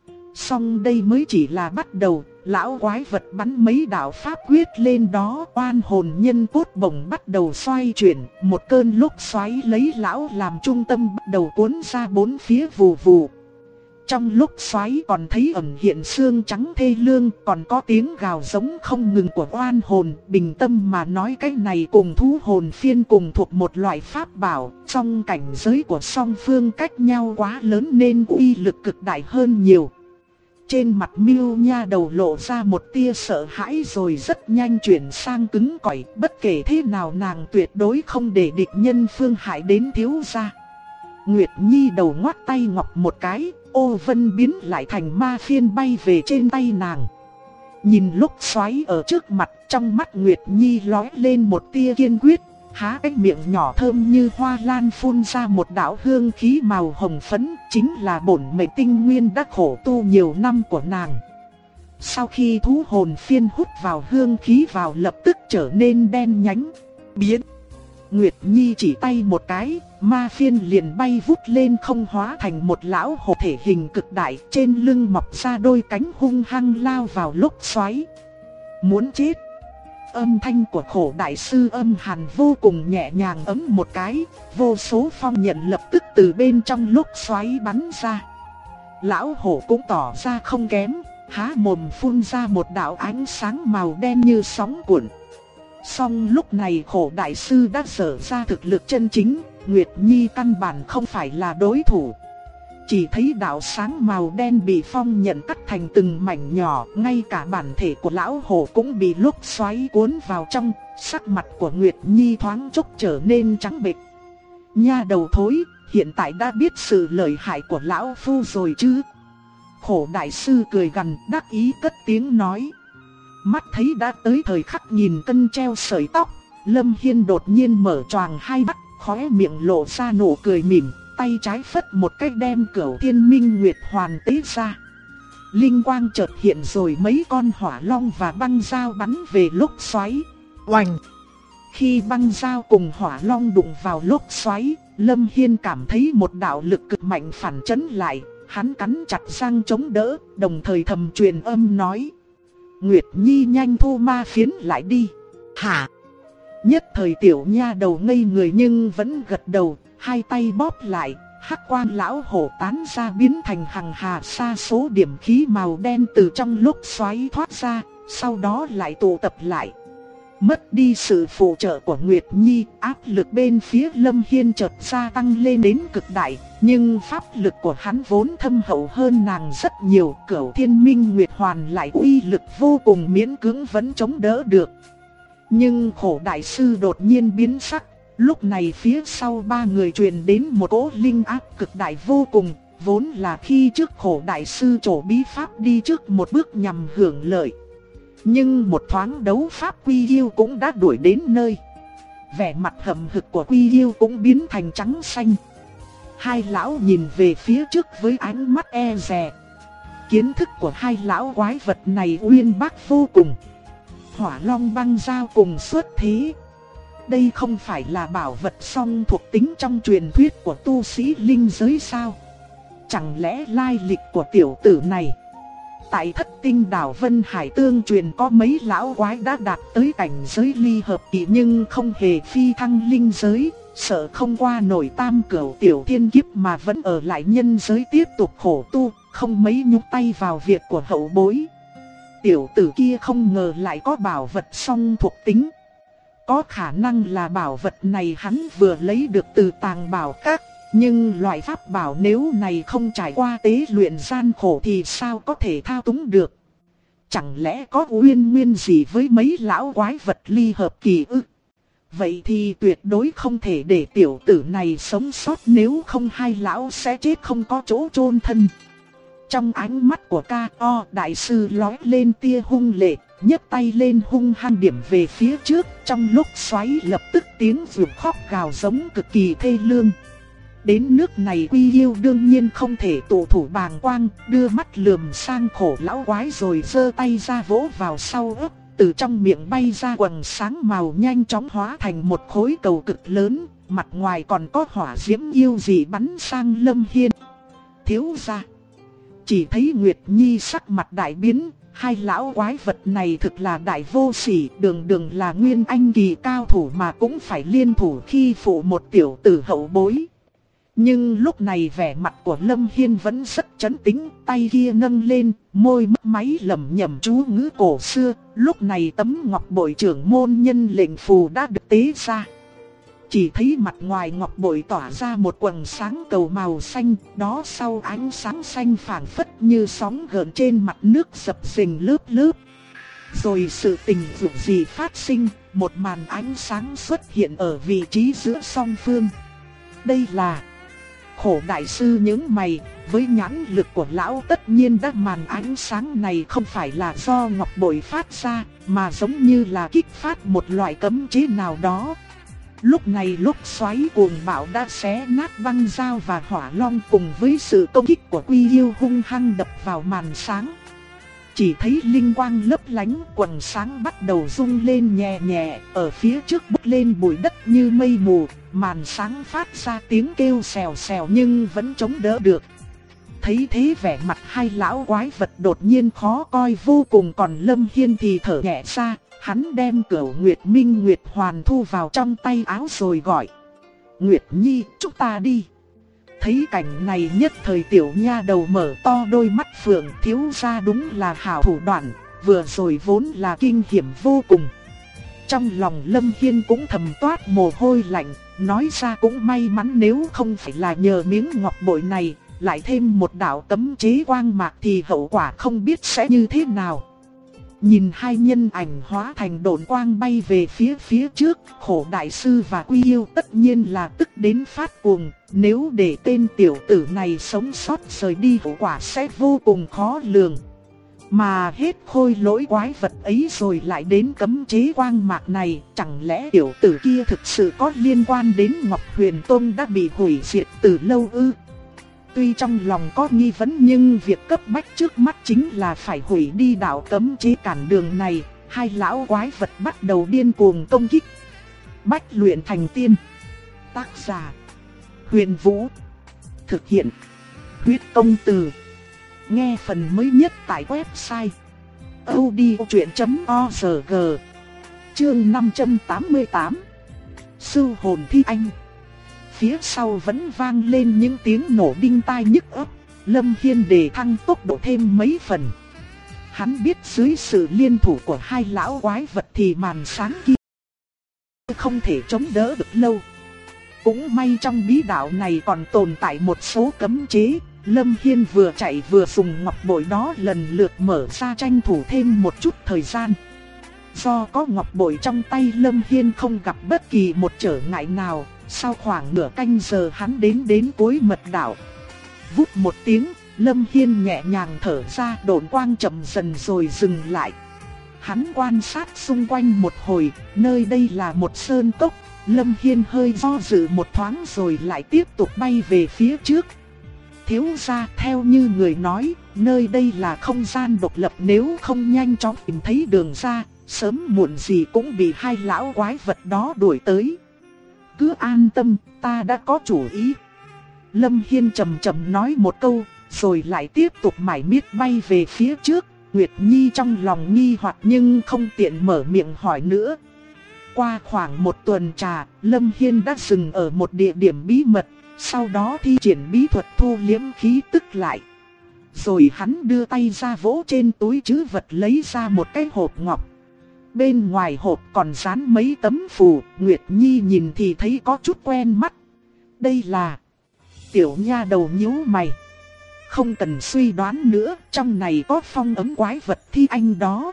Song đây mới chỉ là bắt đầu, lão quái vật bắn mấy đạo pháp quyết lên đó, oan hồn nhân cốt bổng bắt đầu xoay chuyển, một cơn lốc xoáy lấy lão làm trung tâm bắt đầu cuốn ra bốn phía vù vù. Trong lúc xoáy còn thấy ẩn hiện xương trắng thê lương, còn có tiếng gào giống không ngừng của oan hồn. Bình tâm mà nói, cái này cùng thú hồn phiên cùng thuộc một loại pháp bảo, song cảnh giới của song phương cách nhau quá lớn nên uy lực cực đại hơn nhiều. Trên mặt Miêu nha đầu lộ ra một tia sợ hãi rồi rất nhanh chuyển sang cứng cỏi, bất kể thế nào nàng tuyệt đối không để địch nhân phương hại đến thiếu gia. Nguyệt Nhi đầu ngoắt tay ngọc một cái, ô vân biến lại thành ma phiên bay về trên tay nàng. Nhìn lúc xoáy ở trước mặt, trong mắt Nguyệt Nhi lóe lên một tia kiên quyết, há cái miệng nhỏ thơm như hoa lan phun ra một đạo hương khí màu hồng phấn, chính là bổn mệnh tinh nguyên đã khổ tu nhiều năm của nàng. Sau khi thú hồn phiên hút vào hương khí vào lập tức trở nên đen nhánh, biến. Nguyệt Nhi chỉ tay một cái, ma phiên liền bay vút lên không hóa thành một lão hổ thể hình cực đại, trên lưng mọc ra đôi cánh hung hăng lao vào lốc xoáy. Muốn chết. Âm thanh của khổ đại sư âm hàn vô cùng nhẹ nhàng ấm một cái, vô số phong nhận lập tức từ bên trong lốc xoáy bắn ra. Lão hổ cũng tỏ ra không kém, há mồm phun ra một đạo ánh sáng màu đen như sóng cuộn. Song lúc này khổ đại sư đã dở ra thực lực chân chính, Nguyệt Nhi căn bản không phải là đối thủ. Chỉ thấy đạo sáng màu đen bị phong nhận cắt thành từng mảnh nhỏ, ngay cả bản thể của lão hổ cũng bị lốc xoáy cuốn vào trong, sắc mặt của Nguyệt Nhi thoáng chốc trở nên trắng bệch. Nha đầu thối, hiện tại đã biết sự lợi hại của lão phu rồi chứ? Khổ đại sư cười gằn đắc ý cất tiếng nói. Mắt thấy đã tới thời khắc nghìn cân treo sợi tóc, Lâm Hiên đột nhiên mở choàng hai mắt, khóe miệng lộ ra nụ cười mỉm, tay trái phất một cái đem Cửu Thiên Minh Nguyệt Hoàn tế ra. Linh quang chợt hiện rồi mấy con hỏa long và băng dao bắn về lốc xoáy. Oành! Khi băng dao cùng hỏa long đụng vào lốc xoáy, Lâm Hiên cảm thấy một đạo lực cực mạnh phản chấn lại, hắn cắn chặt răng chống đỡ, đồng thời thầm truyền âm nói: Nguyệt Nhi nhanh thu ma phiến lại đi. Hả? Nhất thời tiểu nha đầu ngây người nhưng vẫn gật đầu, hai tay bóp lại, hắc quang lão hổ tán ra biến thành hằng hà sa số điểm khí màu đen từ trong lúc xoáy thoát ra, sau đó lại tụ tập lại. Mất đi sự phụ trợ của Nguyệt Nhi, áp lực bên phía Lâm Hiên chợt gia tăng lên đến cực đại, nhưng pháp lực của hắn vốn thâm hậu hơn nàng rất nhiều, Cửu Thiên Minh Nguyệt Hoàn lại uy lực vô cùng miễn cưỡng vẫn chống đỡ được. Nhưng Khổ đại sư đột nhiên biến sắc, lúc này phía sau ba người truyền đến một cỗ linh áp cực đại vô cùng, vốn là khi trước Khổ đại sư trổ bí pháp đi trước một bước nhằm hưởng lợi. Nhưng một thoáng đấu pháp Quy Yêu cũng đã đuổi đến nơi. Vẻ mặt hậm hực của Quy Yêu cũng biến thành trắng xanh. Hai lão nhìn về phía trước với ánh mắt e dè. Kiến thức của hai lão quái vật này uyên bác vô cùng. Hỏa Long băng dao cùng xuất thế. Đây không phải là bảo vật song thuộc tính trong truyền thuyết của tu sĩ linh giới sao? Chẳng lẽ lai lịch của tiểu tử này? Tại Thất Tinh đảo Vân Hải tương truyền có mấy lão quái đã đạt tới cảnh giới ly hợp kỳ nhưng không hề phi thăng linh giới, sợ không qua nổi tam cửu tiểu thiên kiếp mà vẫn ở lại nhân giới tiếp tục khổ tu, không mấy nhúc tay vào việc của hậu bối. Tiểu tử kia không ngờ lại có bảo vật song thuộc tính. Có khả năng là bảo vật này hắn vừa lấy được từ tàng bảo các. Nhưng loại pháp bảo nếu này không trải qua tế luyện gian khổ thì sao có thể thao túng được? Chẳng lẽ có uyên nguyên gì với mấy lão quái vật ly hợp kỳ ư? Vậy thì tuyệt đối không thể để tiểu tử này sống sót, nếu không hai lão sẽ chết không có chỗ chôn thân. Trong ánh mắt của K.O. đại sư lóe lên tia hung lệ, nhấc tay lên hung hăng điểm về phía trước, trong lúc xoáy lập tức tiếng vượt khóc gào giống cực kỳ thê lương. Đến nước này Quy Yêu đương nhiên không thể tụ thủ bàng quang, đưa mắt lườm sang Khổ lão quái rồi giơ tay ra vỗ vào sau ớt, từ trong miệng bay ra quầng sáng màu nhanh chóng hóa thành một khối cầu cực lớn, mặt ngoài còn có hỏa diễm yêu dị bắn sang Lâm Hiên. Thiếu gia, chỉ thấy Nguyệt Nhi sắc mặt đại biến, hai lão quái vật này thực là đại vô sỉ, đường đường là nguyên anh kỳ cao thủ mà cũng phải liên thủ khi phụ một tiểu tử hậu bối. Nhưng lúc này vẻ mặt của Lâm Hiên vẫn rất trấn tĩnh, tay kia nâng lên, môi mấp máy lẩm nhẩm chú ngữ cổ xưa, lúc này tấm ngọc bội trưởng môn nhân lệnh phù đã được tế ra. Chỉ thấy mặt ngoài ngọc bội tỏa ra một quầng sáng cầu màu xanh, đó sau ánh sáng xanh phảng phất như sóng gợn trên mặt nước dập dềnh lớp lớp. Rồi sự tình dụ gì phát sinh, một màn ánh sáng xuất hiện ở vị trí giữa song phương. Đây là... Khổ đại sư những mày, với nhãn lực của lão tất nhiên đã màn ánh sáng này không phải là do ngọc bội phát ra, mà giống như là kích phát một loại cấm chế nào đó. Lúc này lúc xoáy cuồng bạo đã xé nát băng dao và hỏa long cùng với sự công kích của Quy Yêu hung hăng đập vào màn sáng. Chỉ thấy linh quang lấp lánh, quầng sáng bắt đầu rung lên nhẹ nhẹ, ở phía trước bốc lên bụi đất như mây mù, màn sáng phát ra tiếng kêu xèo xèo nhưng vẫn chống đỡ được. Thấy thế vẻ mặt hai lão quái vật đột nhiên khó coi vô cùng, còn Lâm Hiên thì thở nhẹ ra, hắn đem Cửu Nguyệt Minh Nguyệt Hoàn thu vào trong tay áo rồi gọi: Nguyệt Nhi, chúng ta đi. Thấy cảnh này nhất thời tiểu nha đầu mở to đôi mắt phượng, thiếu gia đúng là hảo thủ đoạn, vừa rồi vốn là kinh hiểm vô cùng. Trong lòng Lâm Hiên cũng thầm toát mồ hôi lạnh, nói ra cũng may mắn, nếu không phải là nhờ miếng ngọc bội này, lại thêm một đạo cấm chế quang mạc thì hậu quả không biết sẽ như thế nào. Nhìn hai nhân ảnh hóa thành độn quang bay về phía trước, Khổ đại sư và Quy Yêu tất nhiên là tức đến phát cuồng. Nếu để tên tiểu tử này sống sót rời đi, hậu quả sẽ vô cùng khó lường. Mà hết khôi lỗi quái vật ấy rồi lại đến cấm chế quang mạc này, chẳng lẽ tiểu tử kia thực sự có liên quan đến Ngọc Huyền Tông đã bị hủy diệt từ lâu ư? Tuy trong lòng có nghi vấn nhưng việc cấp bách trước mắt chính là phải hủy đi đạo cấm chế cản đường này. Hai lão quái vật bắt đầu điên cuồng công kích. Bách luyện thành tiên. Tác giả: Huyền Vũ. Thực hiện. Huyết Công Từ. Nghe phần mới nhất tại website audiochuyện.org. Chương 588. Sư hồn thi anh. Phía sau vẫn vang lên những tiếng nổ đinh tai nhức óc. Lâm Hiên đề thăng tốc độ thêm mấy phần. Hắn biết dưới sự liên thủ của hai lão quái vật thì màn sáng kia không thể chống đỡ được lâu. Cũng may trong bí đạo này còn tồn tại một số cấm chế. Lâm Hiên vừa chạy vừa dùng ngọc bội đó lần lượt mở ra tranh thủ thêm một chút thời gian. Do có ngọc bội trong tay, Lâm Hiên không gặp bất kỳ một trở ngại nào. Sau khoảng nửa canh giờ hắn đến cuối mật đảo. Vút một tiếng, Lâm Hiên nhẹ nhàng thở ra, độn quang chậm dần rồi dừng lại. Hắn quan sát xung quanh một hồi, nơi đây là một sơn cốc. Lâm Hiên hơi do dự một thoáng rồi lại tiếp tục bay về phía trước. Thiếu gia, theo như người nói, nơi đây là không gian độc lập, nếu không nhanh chóng tìm thấy đường ra, sớm muộn gì cũng bị hai lão quái vật đó đuổi tới. Cứ an tâm, ta đã có chủ ý. Lâm Hiên trầm trầm nói một câu, rồi lại tiếp tục mải miết bay về phía trước. Nguyệt Nhi trong lòng nghi hoặc nhưng không tiện mở miệng hỏi nữa. Qua khoảng một tuần trà, Lâm Hiên đã dừng ở một địa điểm bí mật, sau đó thi triển bí thuật thu liếm khí tức lại. Rồi hắn đưa tay ra vỗ trên túi trữ vật lấy ra một cái hộp ngọc. Bên ngoài hộp còn dán mấy tấm phù, Nguyệt Nhi nhìn thì thấy có chút quen mắt. Đây là... Tiểu nha đầu nhíu mày. Không cần suy đoán nữa, trong này có phong ấn quái vật thi anh đó.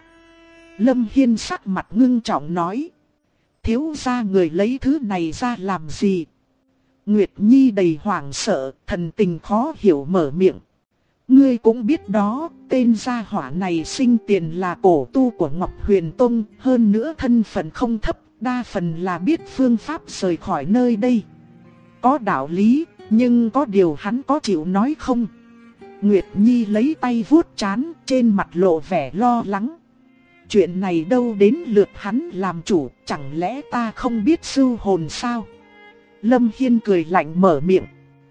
Lâm Hiên sắc mặt ngưng trọng nói. Thiếu gia người lấy thứ này ra làm gì? Nguyệt Nhi đầy hoảng sợ, thần tình khó hiểu mở miệng. Ngươi cũng biết đó, tên gia hỏa này sinh tiền là cổ tu của Ngọc Huyền Tông, hơn nữa thân phận không thấp, đa phần là biết phương pháp rời khỏi nơi đây. Có đạo lý, nhưng có điều hắn có chịu nói không? Nguyệt Nhi lấy tay vuốt trán, trên mặt lộ vẻ lo lắng. Chuyện này đâu đến lượt hắn làm chủ, chẳng lẽ ta không biết sư hồn sao? Lâm Hiên cười lạnh mở miệng.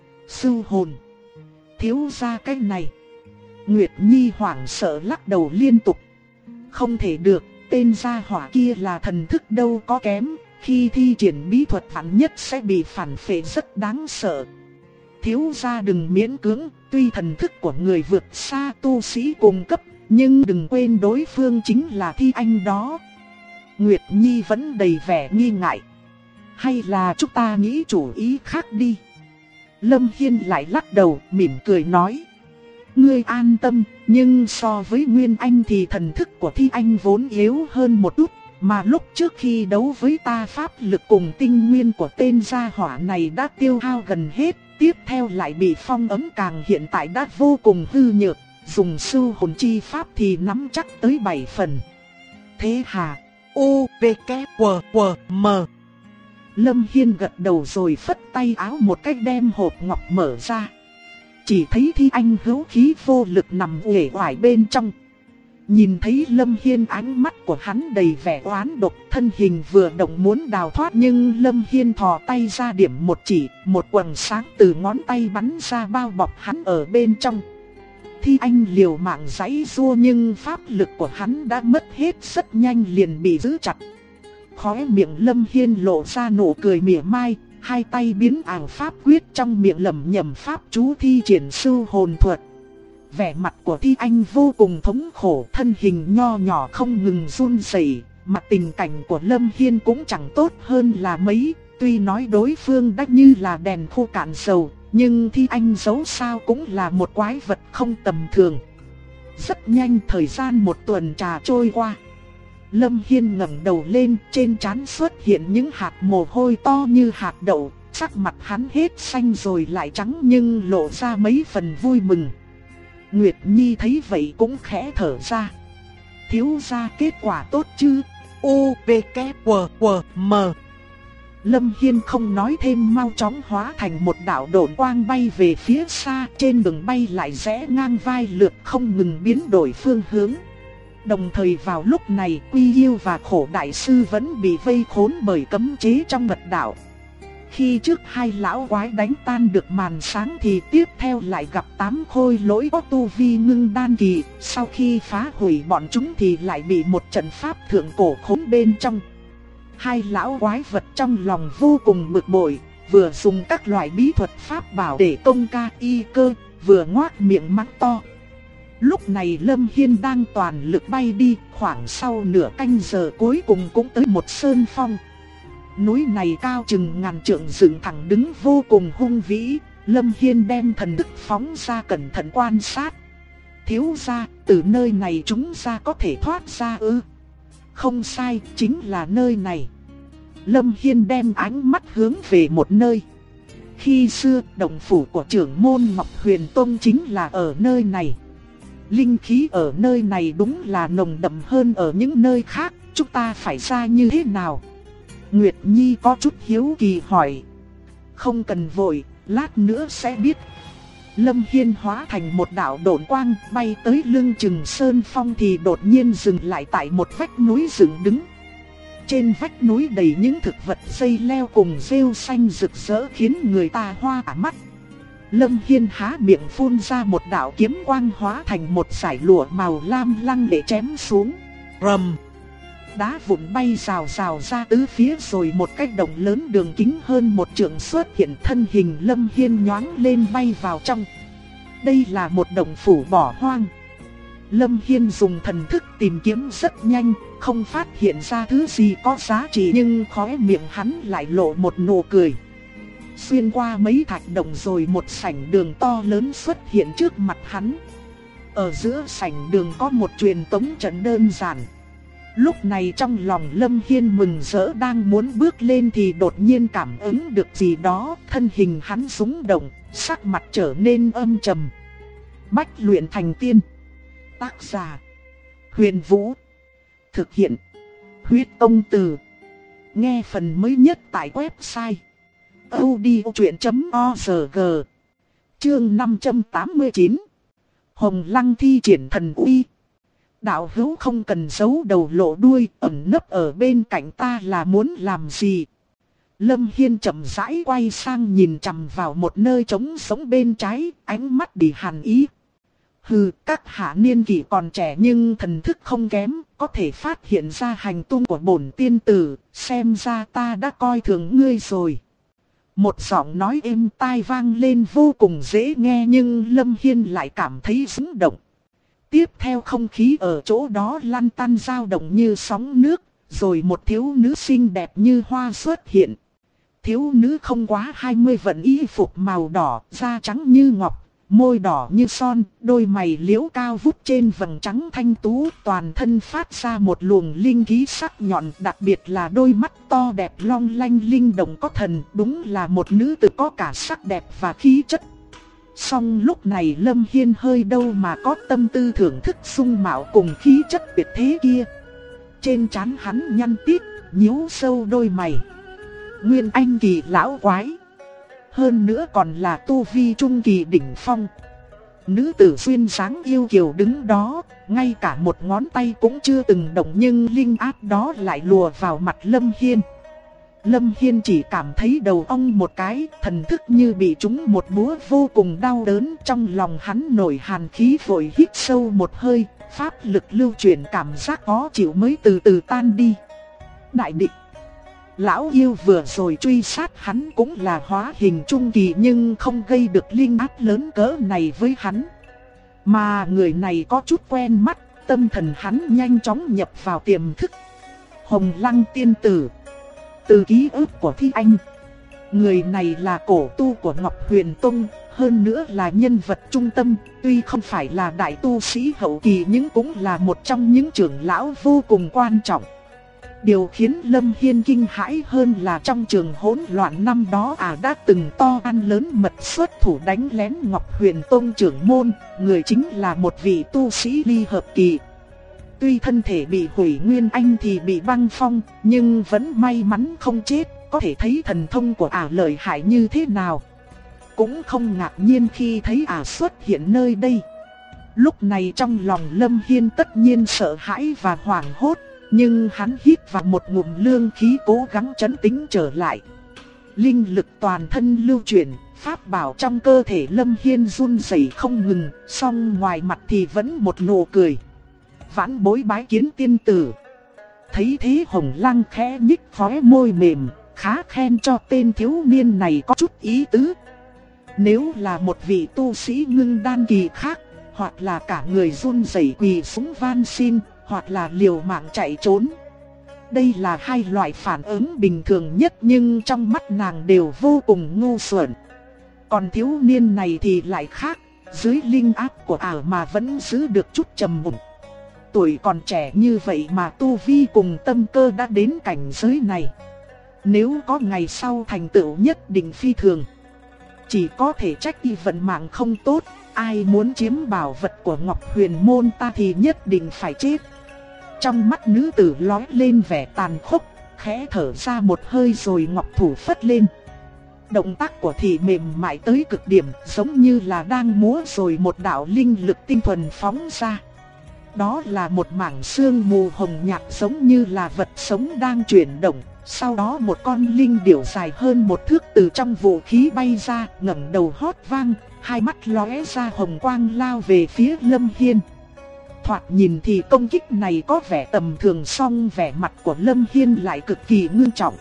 Sư hồn? Thiếu gia cái này. Nguyệt Nhi hoảng sợ lắc đầu liên tục. Không thể được, tên gia hỏa kia là thần thức đâu có kém. Khi thi triển bí thuật hắn nhất sẽ bị phản phệ rất đáng sợ. Thiếu gia đừng miễn cưỡng, tuy thần thức của người vượt xa tu sĩ cùng cấp, nhưng đừng quên đối phương chính là thi anh đó. Nguyệt Nhi vẫn đầy vẻ nghi ngại. Hay là chúng ta nghĩ chủ ý khác đi? Lâm Hiên lại lắc đầu, mỉm cười nói. Ngươi an tâm, nhưng so với Nguyên Anh thì thần thức của thi anh vốn yếu hơn một chút. Mà lúc trước khi đấu với ta, pháp lực cùng tinh nguyên của tên gia hỏa này đã tiêu hao gần hết. Tiếp theo lại bị phong ấn, càng hiện tại đã vô cùng hư nhược. Dùng sư hồn chi pháp thì nắm chắc tới 7 phần. Thế hà? U, V, K, W, W, M. Lâm Hiên gật đầu rồi phất tay áo một cách đem hộp ngọc mở ra. Chỉ thấy thi anh hữu khí vô lực nằm uể oải bên trong. Nhìn thấy Lâm Hiên, ánh mắt của hắn đầy vẻ oán độc, thân hình vừa động muốn đào thoát, nhưng Lâm Hiên thò tay ra điểm một chỉ, một quầng sáng từ ngón tay bắn ra bao bọc hắn ở bên trong. Thi anh liều mạng giãy giụa nhưng pháp lực của hắn đã mất hết, rất nhanh liền bị giữ chặt. Khóe miệng Lâm Hiên lộ ra nụ cười mỉa mai, hai tay biến ảo pháp quyết, trong miệng lẩm nhẩm pháp chú thi triển sư hồn thuật. Vẻ mặt của thi anh vô cùng thống khổ, thân hình nho nhỏ không ngừng run rẩy, mà tình cảnh của Lâm Hiên cũng chẳng tốt hơn là mấy. Tuy nói đối phương đã như là đèn khô cạn dầu, nhưng thi anh dẫu sao cũng là một quái vật không tầm thường. Rất nhanh thời gian một tuần trà trôi qua. Lâm Hiên ngẩng đầu lên, trên trán xuất hiện những hạt mồ hôi to như hạt đậu, sắc mặt hắn hết xanh rồi lại trắng nhưng lộ ra mấy phần vui mừng. Nguyệt Nhi thấy vậy cũng khẽ thở ra. Thiếu gia kết quả tốt chứ? U, V, K, W, W, M. Lâm Hiên không nói thêm, mau chóng hóa thành một đạo độn quang bay về phía xa. Trên đường bay lại rẽ ngang vai lượt, không ngừng biến đổi phương hướng. Đồng thời vào lúc này, Quy Yêu và Khổ Đại Sư vẫn bị vây khốn bởi cấm chế trong mật đạo. Khi trước hai lão quái đánh tan được màn sáng thì tiếp theo lại gặp 8 khôi lỗi có tu vi ngưng đan kỳ. Sau khi phá hủy bọn chúng thì lại bị một trận pháp thượng cổ khốn bên trong. Hai lão quái vật trong lòng vô cùng bực bội, vừa dùng các loại bí thuật pháp bảo để công ca y cơ, vừa ngoác miệng mắng to. Lúc này Lâm Hiên đang toàn lực bay đi, khoảng sau nửa canh giờ cuối cùng cũng tới một sơn phong. Núi này cao chừng ngàn trượng dựng thẳng đứng vô cùng hung vĩ. Lâm Hiên đem thần thức phóng ra cẩn thận quan sát. Thiếu gia, từ nơi này chúng ta có thể thoát ra ư? Không sai, chính là nơi này. Lâm Hiên đem ánh mắt hướng về một nơi. Khi xưa, động phủ của trưởng môn Ngọc Huyền Tông chính là ở nơi này. Linh khí ở nơi này đúng là nồng đậm hơn ở những nơi khác, chúng ta phải ra như thế nào? Nguyệt Nhi có chút hiếu kỳ hỏi. Không cần vội, lát nữa sẽ biết. Lâm Hiên hóa thành một đạo độn quang bay tới lưng chừng sơn phong thì đột nhiên dừng lại tại một vách núi dựng đứng. Trên vách núi đầy những thực vật dây leo cùng rêu xanh rực rỡ khiến người ta hoa cả mắt. Lâm Hiên há miệng phun ra một đạo kiếm quang hóa thành một dải lụa màu lam lăng lệ chém xuống. Rầm! Đá vụn bay rào rào ra tứ phía rồi một cái động lớn đường kính hơn một trượng xuất hiện, thân hình Lâm Hiên nhoáng lên bay vào trong. Đây là một động phủ bỏ hoang. Lâm Hiên dùng thần thức tìm kiếm rất nhanh, không phát hiện ra thứ gì có giá trị, nhưng khóe miệng hắn lại lộ một nụ cười. Xuyên qua mấy thạch động rồi một sảnh đường to lớn xuất hiện trước mặt hắn. Ở giữa sảnh đường có một truyền tống trận đơn giản. Lúc này trong lòng Lâm Hiên mừng rỡ đang muốn bước lên thì đột nhiên cảm ứng được gì đó, thân hình hắn rung động, sắc mặt trở nên âm trầm. Bách luyện thành tiên. Tác giả: Huyền Vũ. Thực hiện: Huyết Tông Từ. Nghe phần mới nhất tại website audiochuyện.org. Chương 589. Hồng Lăng thi triển thần uy. Đạo hữu không cần giấu đầu lộ đuôi, ẩn nấp ở bên cạnh ta là muốn làm gì? Lâm Hiên chậm rãi quay sang nhìn chằm vào một nơi trống sống bên trái, ánh mắt đầy hàn ý. Hừ, các hạ niên kỷ còn trẻ nhưng thần thức không kém, có thể phát hiện ra hành tung của bổn tiên tử, xem ra ta đã coi thường ngươi rồi. Một giọng nói êm tai vang lên vô cùng dễ nghe nhưng Lâm Hiên lại cảm thấy rung động. Tiếp theo không khí ở chỗ đó lăn tăn dao động như sóng nước, rồi một thiếu nữ xinh đẹp như hoa xuất hiện. Thiếu nữ không quá 20 vận y phục màu đỏ, da trắng như ngọc, môi đỏ như son, đôi mày liễu cao vút trên vầng trắng thanh tú, toàn thân phát ra một luồng linh khí sắc nhọn, đặc biệt là đôi mắt to đẹp long lanh linh động có thần, đúng là một nữ tử có cả sắc đẹp và khí chất. Song lúc này Lâm Hiên hơi đâu mà có tâm tư thưởng thức dung mạo cùng khí chất tuyệt thế kia. Trên trán hắn nhăn tít, nhíu sâu đôi mày. Nguyên anh kỳ lão quái. Hơn nữa còn là tu vi trung kỳ đỉnh phong. Nữ tử xuyên dáng yêu kiều đứng đó, ngay cả một ngón tay cũng chưa từng động nhưng linh áp đó lại lùa vào mặt Lâm Hiên. Lâm Hiên chỉ cảm thấy đầu ong một cái, thần thức như bị trúng một búa vô cùng đau đớn. Trong lòng hắn nổi hàn khí, vội hít sâu một hơi, pháp lực lưu chuyển, cảm giác khó chịu mới từ từ tan đi. Đại địch. Lão yêu vừa rồi truy sát hắn cũng là hóa hình trung kỳ nhưng không gây được linh áp lớn cỡ này với hắn. Mà người này có chút quen mắt, tâm thần hắn nhanh chóng nhập vào tiềm thức. Hồng Lăng tiên tử. Từ ký ức của Thi Anh, người này là cổ tu của Ngọc Huyền Tông, hơn nữa là nhân vật trung tâm, tuy không phải là đại tu sĩ hậu kỳ nhưng cũng là một trong những trưởng lão vô cùng quan trọng. Điều khiến Lâm Hiên kinh hãi hơn là trong trường hỗn loạn năm đó đã từng to gan lớn mật xuất thủ đánh lén Ngọc Huyền Tông trưởng môn, người chính là một vị tu sĩ ly hợp kỳ. Tuy thân thể bị hủy nguyên anh thì bị băng phong, nhưng vẫn may mắn không chết, có thể thấy thần thông của lợi hại như thế nào. Cũng không ngạc nhiên khi thấy xuất hiện nơi đây. Lúc này trong lòng Lâm Hiên tất nhiên sợ hãi và hoảng hốt, nhưng hắn hít vào một ngụm lương khí cố gắng trấn tĩnh trở lại. Linh lực toàn thân lưu chuyển, pháp bảo trong cơ thể Lâm Hiên run rẩy không ngừng, song ngoài mặt thì vẫn một nụ cười. Vãn bối bái kiến tiên tử. Thấy thế Hồng Lăng khẽ nhích khóe môi mềm, khá khen cho tên thiếu niên này có chút ý tứ. Nếu là một vị tu sĩ ngưng đan kỳ khác, hoặc là cả người run rẩy quỳ xuống van xin, hoặc là liều mạng chạy trốn. Đây là hai loại phản ứng bình thường nhất nhưng trong mắt nàng đều vô cùng ngu xuẩn. Còn thiếu niên này thì lại khác, dưới linh áp của ảo mà vẫn giữ được chút trầm ổn. Tuổi còn trẻ như vậy mà tu vi cùng tâm cơ đã đến cảnh giới này. Nếu có ngày sau thành tựu nhất định phi thường. Chỉ có thể trách y vận mạng không tốt, ai muốn chiếm bảo vật của Ngọc Huyền môn ta thì nhất định phải chết. Trong mắt nữ tử lóe lên vẻ tàn khốc, khẽ thở ra một hơi rồi ngọc thủ phất lên. Động tác của thị mềm mại tới cực điểm, giống như là đang múa rồi một đạo linh lực tinh thuần phóng ra. Đó là một mảng sương mù hồng nhạt giống như là vật sống đang chuyển động. Sau đó một con linh điểu dài hơn một thước từ trong vũ khí bay ra, ngẩng đầu hót vang, hai mắt lóe ra hồng quang lao về phía Lâm Hiên. Thoạt nhìn thì công kích này có vẻ tầm thường, song vẻ mặt của Lâm Hiên lại cực kỳ nghiêm trọng.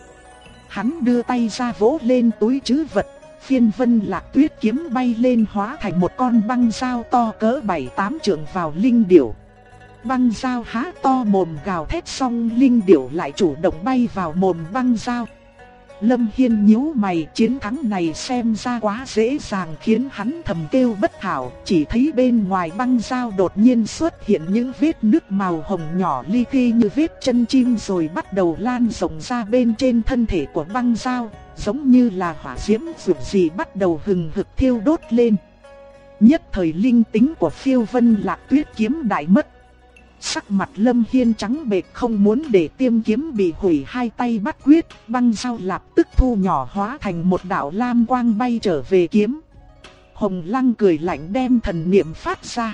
Hắn đưa tay ra vỗ lên túi trữ vật, phiên vân lạc tuyết kiếm bay lên hóa thành một con băng dao to cỡ 7-8 trượng vào linh điểu. Băng dao há to mồm gào thét, xong linh điểu lại chủ động bay vào mồm băng dao. Lâm Hiên nhíu mày, chiến thắng này xem ra quá dễ dàng khiến hắn thầm kêu bất hảo. Chỉ thấy bên ngoài băng dao đột nhiên xuất hiện những vết nước màu hồng nhỏ li ti như vết chân chim, rồi bắt đầu lan rộng ra bên trên thân thể của băng dao, giống như là hỏa diễm dù gì bắt đầu hừng hực thiêu đốt lên. Nhất thời linh tính của phiêu vân lạc tuyết kiếm đại mất. Sắc mặt Lâm Hiên trắng bệch, không muốn để tiêm kiếm bị hủy, hai tay bắt quyết, băng dao lập tức thu nhỏ hóa thành một đạo lam quang bay trở về kiếm. Hồng Lăng cười lạnh đem thần niệm phát ra.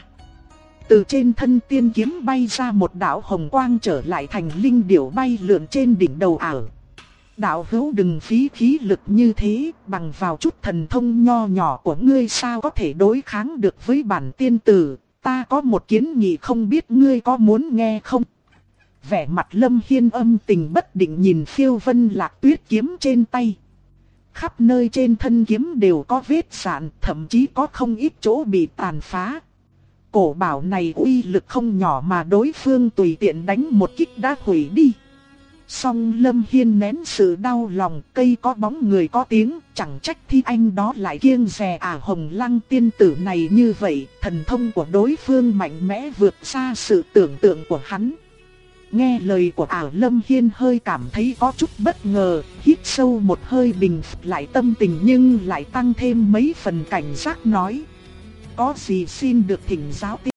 Từ trên thân tiên kiếm bay ra một đạo hồng quang trở lại thành linh điểu bay lượn trên đỉnh đầu ảo. Đạo hữu đừng phí khí lực như thế, bằng vào chút thần thông nho nhỏ của ngươi sao có thể đối kháng được với bản tiên tử. Ta có một kiến nghị không biết ngươi có muốn nghe không? Vẻ mặt Lâm Hiên âm tình bất định nhìn phiêu vân lạc tuyết kiếm trên tay. Khắp nơi trên thân kiếm đều có vết rạn, thậm chí có không ít chỗ bị tàn phá. Cổ bảo này uy lực không nhỏ mà đối phương tùy tiện đánh một kích đã hủy đi. Song Lâm Hiên nén sự đau lòng, cây có bóng người có tiếng, chẳng trách thi anh đó lại kiêng dè Hồng Lăng tiên tử này như vậy. Thần thông của đối phương mạnh mẽ vượt xa sự tưởng tượng của hắn. Nghe lời của Lâm Hiên hơi cảm thấy có chút bất ngờ, hít sâu một hơi bình phục lại tâm tình nhưng lại tăng thêm mấy phần cảnh giác nói: có gì xin được thỉnh giáo.